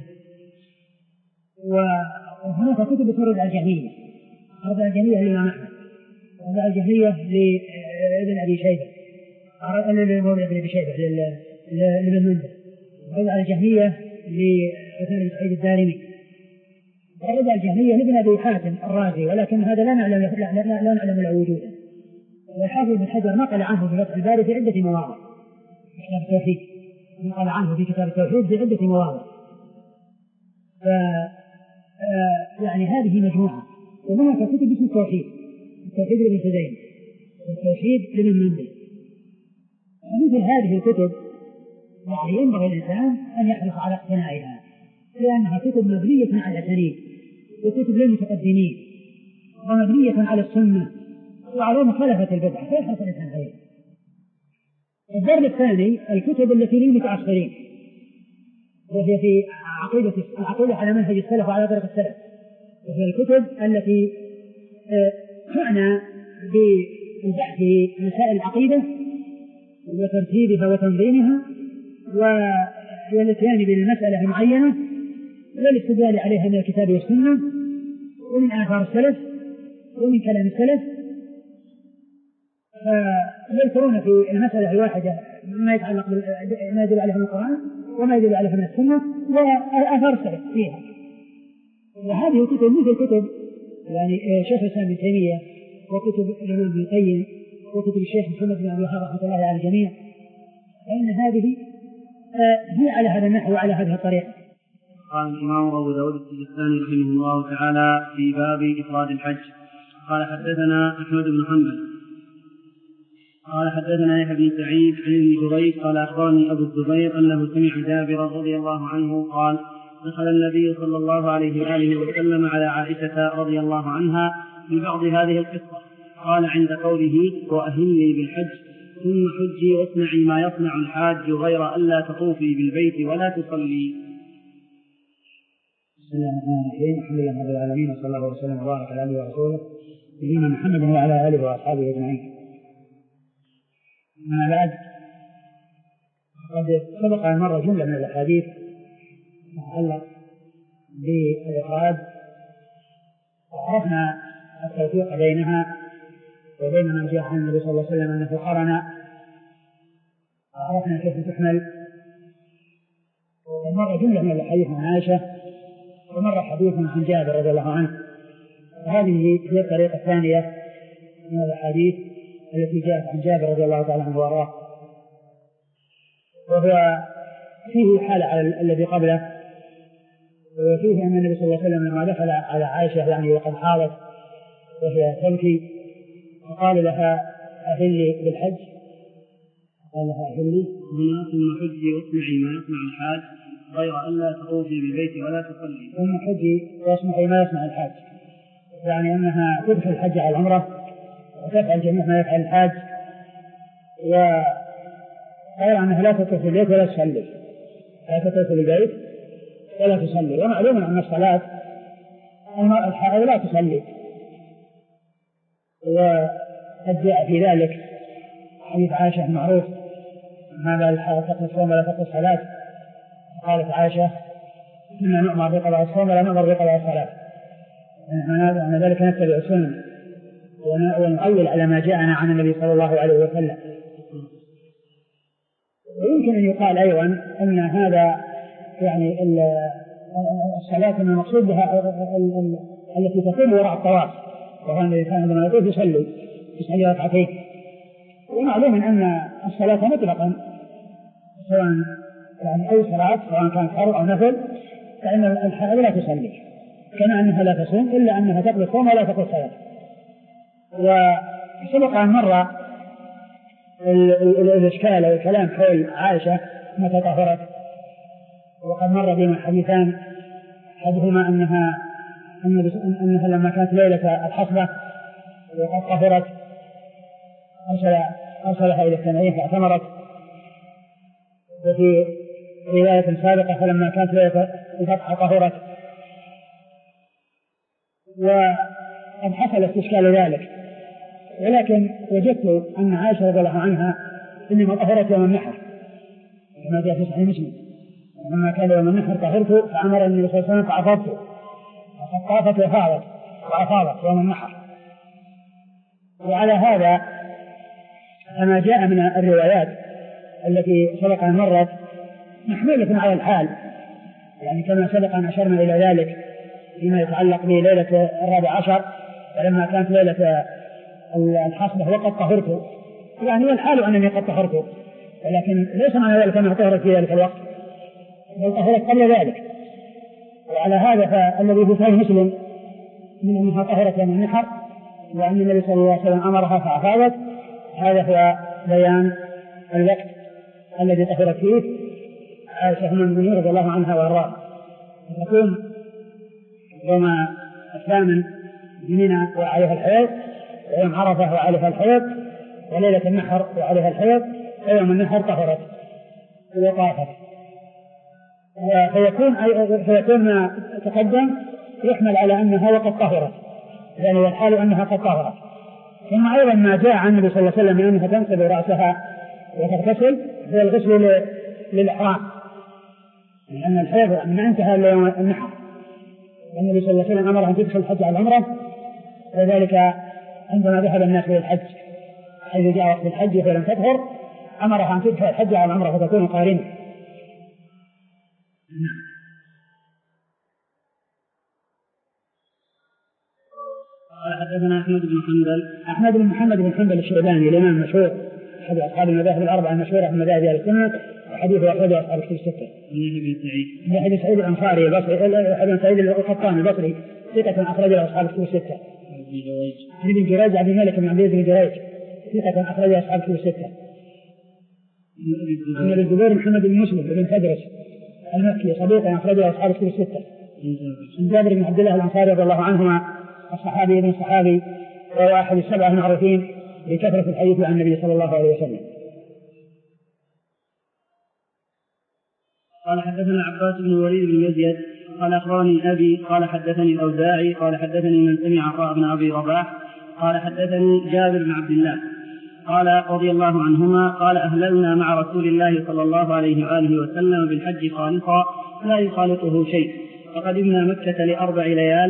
وهناك كتب ترد على الجهمية، رد على الجهمية للإمام أحمد، رد على الجهمية لابن أبي شيبة، رد على ابن أبي شيبة لابن المنذر، رد على الجهمية لعثمان بن سعيد الدارمي، رد على الجهمية لابن أبي حاتم الرازي، ولكن هذا لا نعلم لا, لا, لا نعلم له وجوده. والحافظ بن حجر نقل عنه في فتح الباري في عدة مواضع في كتاب التوحيد، نقل عنه في كتاب التوحيد في عدة مواضع. ف يعني هذه مجموعة. وهناك كتب اسم التوحيد، التوحيد لابن خزيمة والتوحيد لابن المنذر. مثل هذه الكتب يعني ينبغي الإنسان أن يحرص على اقتنائها لأنها كتب مبنية على الأسانيد وكتب للمتقدمين ومبنية على السنة وعلى مخالفة البدعة، فيحرص الإنسان عليها. الضرب الثاني الكتب التي للمتأخرين، وهي في عقيدة العقيدة على منهج السلف وعلى طريق السلف، وهي الكتب التي تعنى بالبحث في مسائل العقيدة وترتيبها وتنظيمها والاتيان بالمسألة المعينة والاستدلال عليها من الكتاب والسنة ومن آثار السلف ومن كلام السلف، فيذكرون في المسألة الواحدة ما يتعلق ما يدل عليه من القرآن وما يدل عليه من السنة وآثار السلف فيها. وهذه كتب مثل كتب يعني شيخ الإسلام ابن تيمية وكتب الإمام ابن القيم وكتب الشيخ محمد بن عبد الوهاب رحمة الله على الجميع، فإن هذه هي على هذا النحو وعلى هذه الطريقة. قال الإمام أبو داود السجستاني رحمه الله تعالى في باب إفراد الحج قال حدثنا أحمد بن حنبل قال حدثنا يحيى بن سعيد عن ابن جريج قال أخبرني أبو الزبير أنه سمع جابر رضي الله عنه قال دخل النبي صلى الله عليه وآله وسلم على عائشة رضي الله عنها في بعض هذه القصة، قال عند قوله وأهلي بالحج ثم حجي واصنعي ما يصنع الحاج غير ألا تطوفي بالبيت ولا تصلي. بسم الله الرحمن الرحيم، الحمد لله رب العالمين وصلى الله وسلم وبارك على عبده ورسوله نبينا محمد وعلى آله وأصحابه أجمعين. أما بعد، قد سبق أن مر جملة من الأحاديث تتعلق بالإفراد وعرفنا التوفيق بينها وبين من جاء عن النبي صلى الله عليه وسلم أنه قرن، وعرفنا كيف تحمل، ومر جملة من الحديث عن عائشة، ومر حديث عن جابر رضي الله عنه. وهذه هي الطريقة الثانية من الأحاديث التي جاءت عن جابر رضي الله تعالى عنه وارضاه، وهو فيه حال على الذي قبله، وفيه أن النبي صلى الله عليه وسلم لما دخل على عائشة يعني وقد حاضت وهي تبكي فقال لها أهلي بالحج، قال لها أهلي هنا ثم حجي واصنعي ما يصنع الحاج غير أن لا تطوفي بالبيت ولا تصلي. ثم حجي واصنعي ما يصنع الحاج، يعني أنها تدخل الحج على العمرة وتفعل جميع ما يفعل الحاج، وغير أنها لا تطوف بالبيت ولا تصلي، لا تطوف بالبيت ولا تصلي. ومعلوم أن الصلاة المرأة الحائض لا تصلي، وقد جاء في ذلك حديث عائشة المعروف هذا الحائض تقضي الصوم ولا تقضي الصلاة. قالت عائشة كنا نؤمر بقضاء الصوم ولا نؤمر بقضاء الصلاة، يعني ذلك نتبع السنن ونؤول على ما جاءنا عن النبي صلى الله عليه وسلم. ويمكن أن يقال أيضا أن هذا يعني الصلاة المقصود بها التي تكون وراء الطواف، وهو الذي كان عندما يطوف يصلي يصلي ركعتين. ومعلوم أن الصلاة مطلقا سواء يعني أي صلاة سواء كانت فرض أو نفل فإن الحائض لا تصلي، كما أنها لا تصوم إلا أنها تقضي الصوم ولا تقضي الصلاة. وسبق أن مر الإشكال والكلام حول عائشة متى طهرت، وقد مر بنا حديثان، أحدهما أنها أنها لما كانت ليلة الحصبة وقد طهرت أرسل أرسلها إلى التنعيم فاعتمرت، وفي رواية سابقة فلما كانت ليلة الفتح طهرت. وقد حصل استشكال ذلك، ولكن وجدت أن عائشة رضي الله عنها إنما طهرت يوم النحر كما جاء في صحيح مسلم، لما كان يوم النحر طهرت فأمر النبي صلى الله عليه وسلم فأفضت، وقد طافت وفاضت وأفاضت يوم النحر. وعلى هذا كما جاء من الروايات التي سبق أن مرت محمولة على الحال، يعني كما سبق أن أشرنا إلى ذلك فيما يتعلق بليلة الرابع عشر فلما كانت ليلة الحصبة وقد طهرت، يعني والحال أنني قد طهرت، ولكن ليس معنى ذلك أنها طهرت في ذلك الوقت، بل طهرت قبل ذلك. وعلى هذا فالذي في صحيح مسلم من أنها طهرت يوم النحر وأن النبي صلى الله عليه وسلم أمرها فأفاضت، هذا هو بيان الوقت الذي طهرت فيه عائشة أم المؤمنين رضي الله عنها وأرضاها، فتكون يوم الثامن منى وعليها الحيض، ويوم عرفة وعليها الحيض، وليلة النحر وعليها الحيض، ويوم النحر طهرت وطافت. فيكون فيكون ما تقدم يحمل على أنها وقد طهرت، يعني والحال أنها قد طهرت. ثم أيضا ما جاء عن النبي صلى الله عليه وسلم أنها تنصب رأسها وتغتسل هو الغسل للإحرام، لأن الحيض ما انتهى ليوم النحر، النبي صلى الله عليه وسلم أمر أن تدخل الحج على العمرة، وذلك عندما ذهب الناس إلى الحج حيث جاء وقت الحج فلم تطهر أمرها أن تدخل الحج على العمرة فتكون قارنة. قال حدثنا أحمد بن حنبل أحمد بن محمد بن حنبل الشيباني الإمام المشهور أحد أصحاب المذاهب الأربعة المشهورة من مذاهب أهل السنة، وحديثه أخرجه أصحاب الكتب الستة. من حديث سعيد الأنصاري البصري ابن سعيد القطان البصري ثقة أخرجه أصحاب الكتب الستة. ابن جريج عبد الملك بن عبد العزيز بن جريج ثقة أخرجه أصحاب الكتب الستة. من الزبير محمد بن مسلم بن تدرس المكي صديقا أخرجه أصحاب الكتب الستة. من جابر بن عبد الله الأنصاري رضي الله عنهما الصحابي ابن الصحابي وهو أحد السبعة المعروفين بكثرة الحديث عن النبي صلى الله عليه وسلم. قال حدثنا عباس بن الوليد بن يزيد قال أخبرني أبي قال حدثني الأوزاعي قال حدثني من سمع عطاء بن أبي رباح قال حدثني جابر بن عبد الله قال رضي الله عنهما قال أهللنا مع رسول الله صلى الله عليه وآله وسلم بالحج خالصا لا يخالطه شيء، فقدمنا مكة لأربع ليال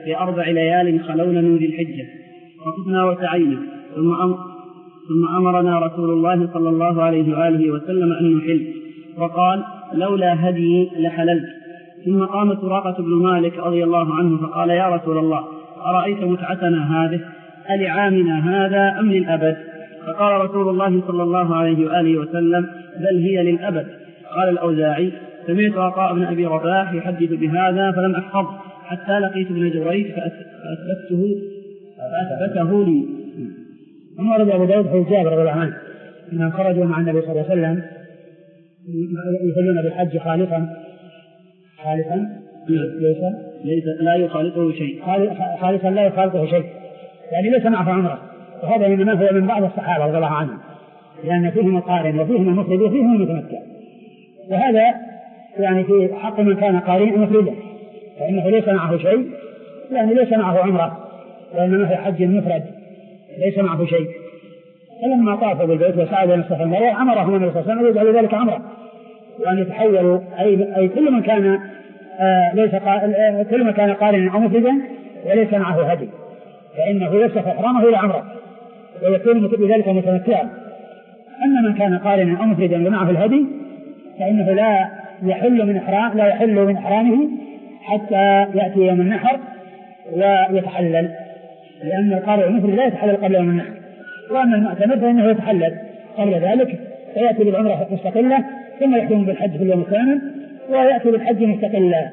لأربع ليال خلون من ذي الحجة، فقفنا وسعينا، ثم أمر ثم أمرنا رسول الله صلى الله عليه وآله وسلم أن نحل، وقال لولا هدي لحللت. ثم قام سراقة بن مالك رضي الله عنه فقال يا رسول الله أرأيت متعتنا هذه ألعامنا هذا أم للأبد؟ فقال رسول الله صلى الله عليه وآله وسلم بل هي للأبد. قال الأوزاعي سمعت عطاء بن أبي رباح يحدث بهذا فلم أحفظ حتى لقيت ابن جريج فأثبته فأثبته لي. ثم ورد أبو داود حديث جابر رضي الله عنه أنهم خرجوا مع النبي صلى الله عليه وسلم يحلون بالحج خالصا خالصا ليس ليس لا يخالطه شيء خالصا لا يخالطه شيء، يعني ليس معه عمره. وهذا إنما هو من بعض الصحابة رضي الله عنهم، لأن فيهم القارن وفيهم المفرد وفيهم المتمتع، وهذا يعني في حق من كان قارنا مفردا، فإنه ليس معه شيء، يعني ليس معه عمره، وإنما في حج مفرد ليس معه شيء. فلما طافوا بالبيت وسعوا بين الصفا والمروة أمرهم النبي صلى الله عليه وسلم يجعل ذلك عمره، وأن يتحولوا أي, أي كل من كان آه ليس آه كل من كان قارنا أو مفردا وليس معه هدي فإنه يفسخ إحرامه إلى عمره ويكون بذلك متمتعا. أما من كان قارنا أو مفردا ومعه الهدي فإنه لا يحل من إحرام لا يحل من إحرامه حتى يأتي يوم النحر ويتحلل، لأن القارئ المفرد لا يتحلل قبل يوم النحر، وأما المعتمر فإنه يتحلل قبل ذلك فيأتي بالعمرة مستقلة ثم يحرم بالحج في اليوم الثامن ويأتي بالحج مستقلا.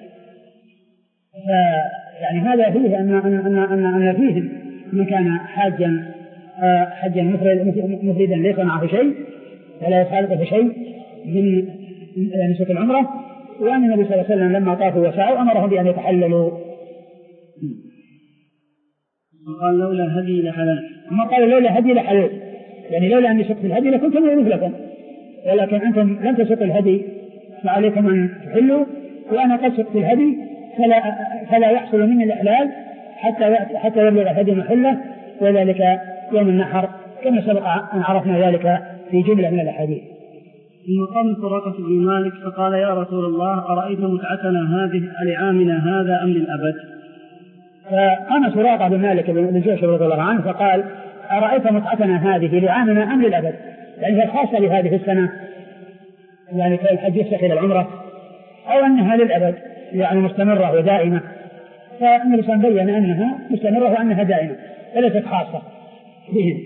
يعني هذا فيه أن أن أن أن فيه من كان حاجا حجا مفردا ليس معه شيء ولا يخالطه شيء من نسك العمرة، وأن النبي صلى الله عليه وسلم لما طافوا وسعوا أمرهم بأن يتحللوا. وقال لولا هدي لحللت. أما قال لولا هدي لحللت، يعني لولا أن يسقط الهدي لكنتم مثلكم، ولكن أنتم لم تسقط الهدي فعليكم أن تحلوا، وأنا قد سقط الهدي فلا فلا يحصل مني الإحلال حتى حتى يبلغ الهدي محله، وذلك يوم النحر كما سبق أن عرفنا ذلك في جملة من الأحاديث. ثم قام سراقة بن مالك فقال يا رسول الله أرأيت متعتنا هذه ألعامنا هذا أم للأبد؟ فقام سراقة بن مالك بن جوش رضي الله عنه فقال أرأيت متعتنا هذه لعامنا أم للأبد؟ يعني هي خاصة لهذه السنة، يعني كي الحج يفسخ إلى العمرة، أو أنها للأبد يعني مستمرة ودائمة. فالنبي صلى الله عليه وسلم بين أنها مستمرة وأنها دائمة وليست خاصة بهم.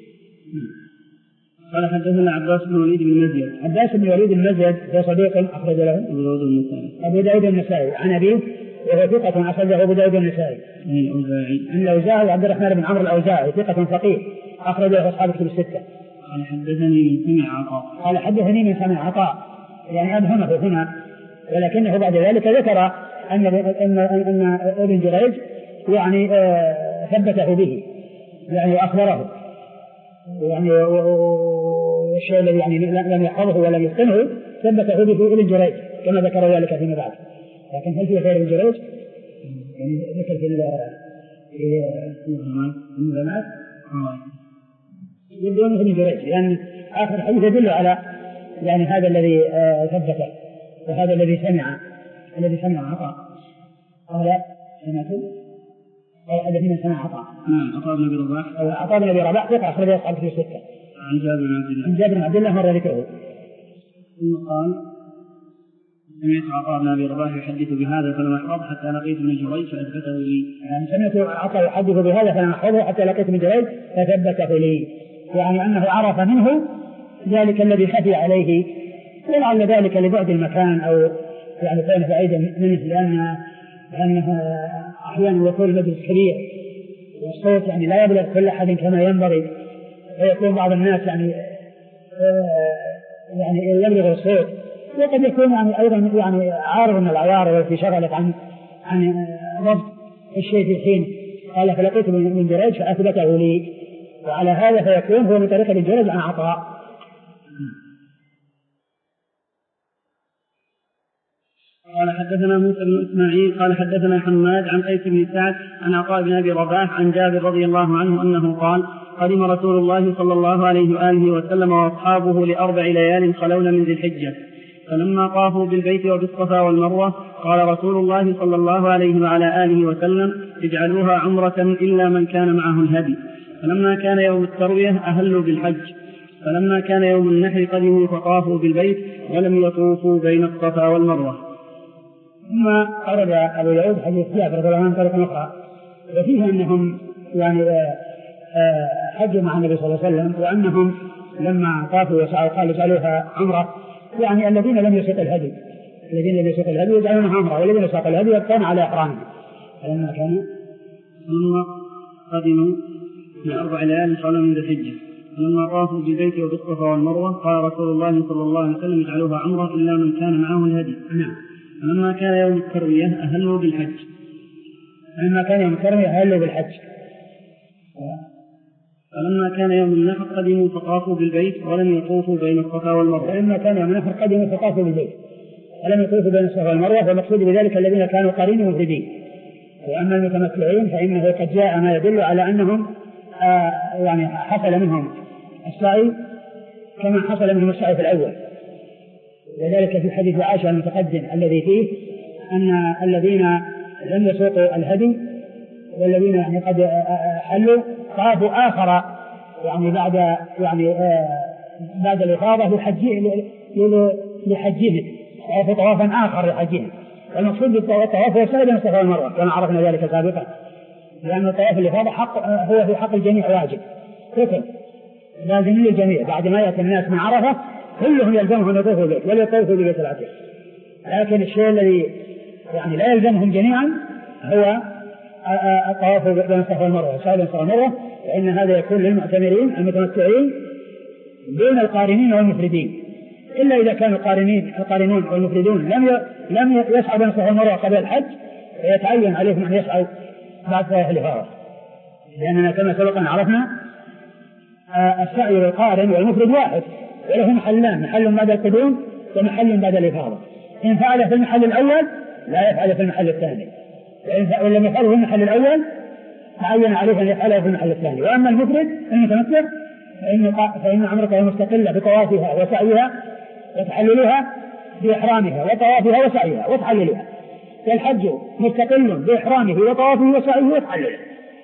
قال حدثنا عباس بن وليد بن المزيد. عباس بن وليد بن المزيد هو صديق أخرج له أبو داود النسائي. أبو داود النسائي عن أبيه وهو ثقة أخرجه أبو داود النسائي. عن الأوزاعي. عن الأوزاعي عبد الرحمن بن عمرو الأوزاعي ثقة فقيه أخرجه أصحاب الكتب الستة. قال حدثني من سمع عطاء. قال حدثني من سمع عطاء، يعني أبهمه هنا، ولكنه بعد ذلك ذكر أن أن أن ابن جريج يعني ثبته به، يعني أخبره، يعني والشيء الذي يعني لم يحفظه ولم يتقنه ثبته به ابن جريج كما ذكر ذلك فيما بعد. لكن هل في غير ابن جريج؟ يعني ذكر في في المغامات يبدون ابن جريج، لأن آخر حديث يدل على يعني هذا الذي ثبته وهذا الذي سمع الذي سمع عطاء. قال سمعت الذين سمع عطاء. نعم عطاء بن أبي رباح. عطاء بن أبي رباح ثقة أخرجه أصحاب الكتب الستة. عن جابر بن عبد الله. عن جابر بن عبد الله مر ذكره. ثم قال سمعت عطاء بن أبي رباح يحدث بهذا فلم أحفظ حتى لقيت ابن جريج فأثبته لي. يعني سمعت عطاء يحدث بهذا فلم أحفظه حتى لقيت ابن جريج فثبته لي، يعني أنه عرف منه ذلك الذي خفي عليه، ولعل ذلك لبعد المكان أو يعني كان بعيدا منه، لأن لأنه أحيانا يكون المجلس كبير والصوت يعني لا يبلغ كل أحد كما ينبغي، ويكون بعض الناس يعني يعني يبلغ الصوت، وقد يكون يعني أيضا يعني عارض من العوارض التي شغلت عن عن ضبط الشيء في حين. قال فلقيت من جريج فأثبته لي، وعلى هذا فيكون هو من طريق ابن جريج عن عطاء. قال حدثنا موسى بن إسماعيل قال حدثنا حماد عن قيس بن سعد عن عطاء بن أبي رباح عن جابر رضي الله عنه أنه قال قدم رسول الله صلى الله عليه وآله وسلم وأصحابه لأربع ليال خلون من ذي الحجة، فلما طافوا بالبيت وبالصفا والمروة قال رسول الله صلى الله عليه وعلى آله وسلم اجعلوها عمرة إلا من كان معه الهدي. فلما كان يوم التروية أهلوا بالحج. فلما كان يوم النحر قدموا فطافوا بالبيت ولم يطوفوا بين الصفا والمروة. ثم أرد أبو داود حديث جابر رضي الله عنه طريقة أخرى وفيه أنهم يعني حجوا مع النبي صلى الله عليه وسلم وأنهم لما طافوا وسعوا قالوا اجعلوها عمرة، يعني الذين لم يسق الهدي الذين لم يسق الهدي يجعلونها عمرة والذين ساقوا الهدي يبقون على إحرامهم. فلما كانوا ثم قدموا من أربع ليال قالوا من ذي الحجة لما طافوا بالبيت وبالصفا والمروة قال رسول الله صلى الله عليه وسلم اجعلوها عمرة إلا من كان معه الهدي. نعم. فلما كان يوم التروية أهلوا بالحج. فلما كان يوم التروية أهلوا بالحج. فلما كان يوم النحر قدموا فطافوا بالبيت ولم يطوفوا بين الصفا والمروة. فلما كان يوم النحر قدموا فطافوا بالبيت ولم يطوفوا بين الصفا والمروة، فالمقصود بذلك الذين كانوا قارين مفردين. وأما المتمتعين فإنه قد جاء ما يدل على أنهم آه يعني حصل منهم السعي كما حصل منهم السعي في الأول، وذلك في حديث عائشة المتقدم الذي فيه أن الذين لم يسوقوا الهدي والذين يعني قد حلوا طافوا آخر يعني بعد يعني آه بعد الإفاضة لحجهم أو طوافا آخر لحجهم. والمقصود بالطواف هو سعي بين الصفا والمروة كما عرفنا ذلك سابقا، لأن الطواف الإفاضة حق هو في حق الجميع واجب ركن لازم للجميع. بعد ما يأتي الناس من عرفة كلهم يلزمهم أن يطوفوا البيت ولا يطوفوا ببيت العتيق، لكن الشيء الذي يعني لا يلزمهم جميعا هو الطواف بين الصفا والمروة سعي بين الصفا والمروة، فإن هذا يكون للمعتمرين المتمتعين دون القارنين والمفردين، إلا إذا كانوا القارنين القارنون والمفردون لم لم يسعوا بين الصفا والمروة قبل الحج فيتعين عليهم أن يسعوا بعد طواف الإفاضة، لأننا كما سبق أن عرفنا السعي للقارن والمفرد واحد وله محلان، محل بعد القدوم ومحل بعد الإفاضة. إن فعل في المحل الأول لا يفعل في المحل الثاني، وإن لم يفعله في المحل الأول تعين عليه أن يفعله في المحل الثاني. وأما المفرد المتمتع فإن فإن عمرته مستقلة بطوافها وسعيها وتحللها بإحرامها وطوافها وسعيها وتحللها، فالحج مستقل بإحرامه وطوافه وسعيه وتحلله.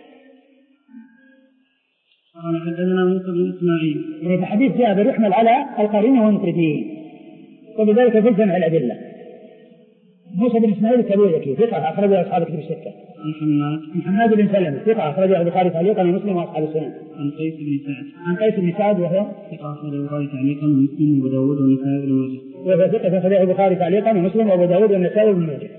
قال حدثنا موسى بن إسماعيل. يعني حديث جابر يحمل على القارين والمفردين، وبذلك في جمع الأدلة. موسى بن إسماعيل التبوذكي ثقة أخرجه أصحاب الكتب الستة. محمد محمد بن سلمة ثقة أخرجه البخاري تعليقا ومسلم وأصحاب السنن. عن قيس بن سعد. عن قيس بن سعد وهو ثقة أخرجه البخاري تعليقا ومسلم وأبو داود والنسائي بن ماجه. وهو ثقة أخرجه البخاري تعليقا ومسلم وأبو داود والنسائي بن ماجه.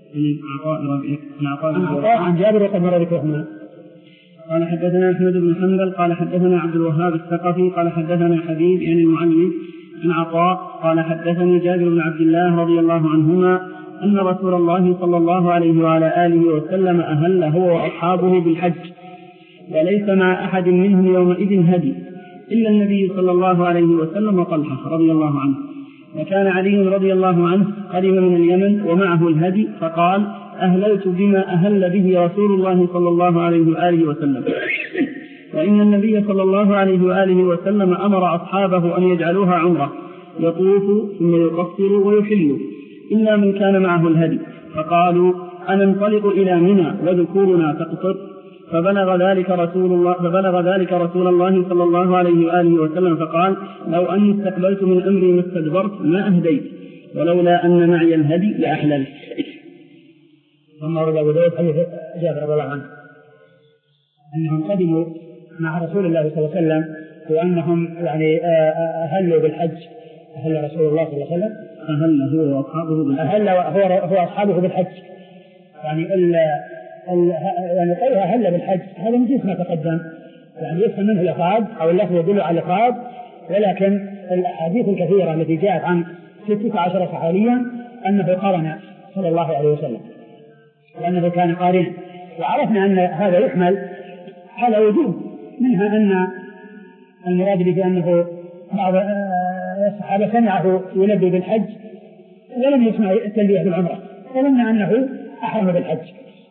عن عطاء عن جابر وقد مر ذكرهما. قال حدثنا أحمد بن حنبل قال حدثنا عبد الوهاب الثقفي قال حدثنا حبيب يعني المعلم عن عطاء قال حدثني جابر بن عبد الله رضي الله عنهما أن رسول الله صلى الله عليه وعلى آله وسلم أهل هو وأصحابه بالحج، وليس مع أحد منهم يومئذ هدي إلا النبي صلى الله عليه وسلم وطلحة رضي الله عنه. وكان علي رضي الله عنه قدم من اليمن ومعه الهدي فقال أهللت بما أهل به رسول الله صلى الله عليه وآله وسلم، وإن النبي صلى الله عليه وآله وسلم أمر أصحابه أن يجعلوها عمرة يطوفوا ثم يقصروا ويحلوا إلا من كان معه الهدي، فقالوا أنا انطلق إلى منى وذكورنا تقصر، فبلغ ذلك رسول الله فبلغ ذلك رسول الله صلى الله عليه وآله وسلم فقال لو أني استقبلت من أمري ما استدبرت ما أهديت ولولا أن معي الهدي لأحللت. ثم ورد أبو داود حديث جابر رضي الله عنه أنهم قدموا مع رسول الله صلى الله عليه وسلم وأنهم يعني أهلوا بالحج، أهل رسول الله صلى الله عليه وسلم أهل هو وأصحابه بالحج أهل هو هو أصحابه بالحج، يعني ال ال يعني قولها أهل بالحج هذا من جنس ما تقدم، يعني يفهم منه الإفراد أو اللفظ يدل على الإفراد، ولكن الأحاديث الكثيرة التي جاءت عن ستة عشر صحابيا أنه قارن صلى الله عليه وسلم لأنه كان قارنا، وعرفنا أن هذا يحمل على وجوه، منها أن المراد به أنه بعض الصحابة سمعه يلبي بالحج ولم يسمع التلبية بالعمرة فظن أنه أحرم بالحج،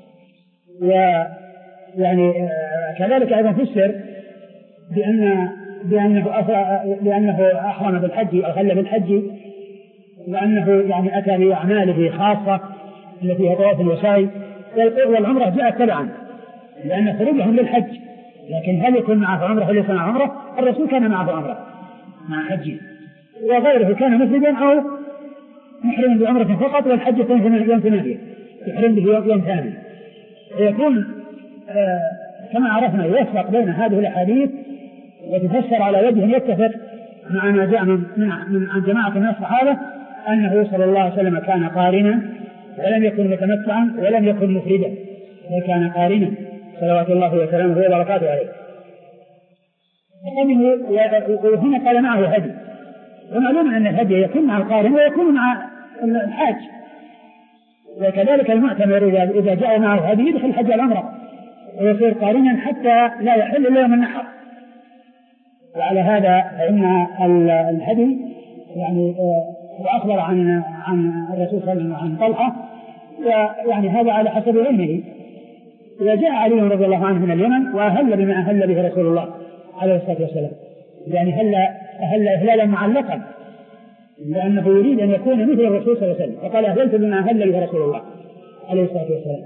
ويعني كذلك أيضا فسر بأن بأنه بأنه أحرم بالحج أو خل بالحج لأنه يعني أتى بأعماله خاصة التي هي طواف الوسائل، والعمرة جاءت تبعا لأن خروجهم للحج، لكن هل يكون معه عمرة وليس معه عمرة؟ الرسول كان معه عمرة مع حجه، وغيره كان مفردا أو محرم بعمرة فقط، والحج يوم ثمانية يحرم به يوم ثاني. يكون آه كما عرفنا يوفق بين هذه الأحاديث وتفسر على وجه يتفق مع ما جاء من, من عن جماعة من الصحابة أنه صلى الله عليه وسلم كان قارنا ولم يكن متمتعا ولم يكن مفردا، وكان قارنا صلوات الله وسلامه وبركاته عليه. وهنا قال معه هدي، ومعلوم أن الهدي يكون مع القارن ويكون مع الحاج، وكذلك المعتمر إذا جاء معه هدي يدخل الحج العمرة ويصير قارنا حتى لا يحل إلا يوم النحر. وعلى هذا فإن الهدي يعني وأخبر عن عن الرسول صلى الله عليه وسلم عن طلحة، ويعني هذا على حسب علمه. وجاء علي رضي الله عنه من اليمن وأهل بما أهل به رسول الله عليه الصلاة والسلام، يعني هل أهل إهلالا معلقا لأنه يريد أن يكون مثل الرسول صلى الله عليه وسلم، فقال أهللت بما أهل به رسول الله عليه الصلاة والسلام.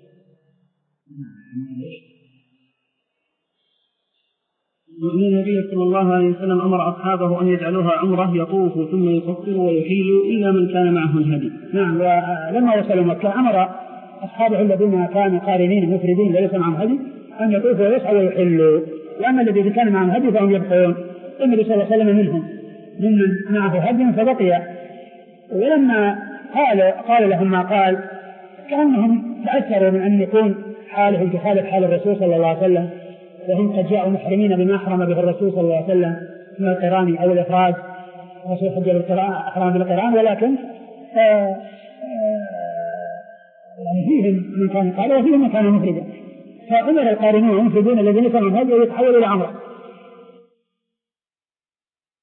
النبي صلى الله عليه وسلم أمر أصحابه أن يجعلوها عمرة يطوفوا ثم يقصروا ويحيلوا إلا من كان معه الهدي. نعم، ولما وصلوا مكة أمر أصحابه الذين كانوا قارنين مفردين ليس معهم هدي أن يطوفوا ويسعوا ويحلوا، وأما الذين كان معهم هدي فهم يبقون. النبي صلى الله عليه وسلم منهم ممن معه هدي فبقي، ولما قال قال لهم ما قال كأنهم تأثروا من أن يكون حالهم كحالة حال الرسول صلى الله عليه وسلم، وهم قد جاءوا محرمين بما أحرم به الرسول صلى الله عليه وسلم من القران أو الإفراد. الرسول حج بالقران أحرم بالقران، ولكن آآ آآ يعني فيهم من كان قال وفيهم من كان مفردا، فأمر القارنون المفردين الذين كانوا هدي يتحولوا إلى عمرة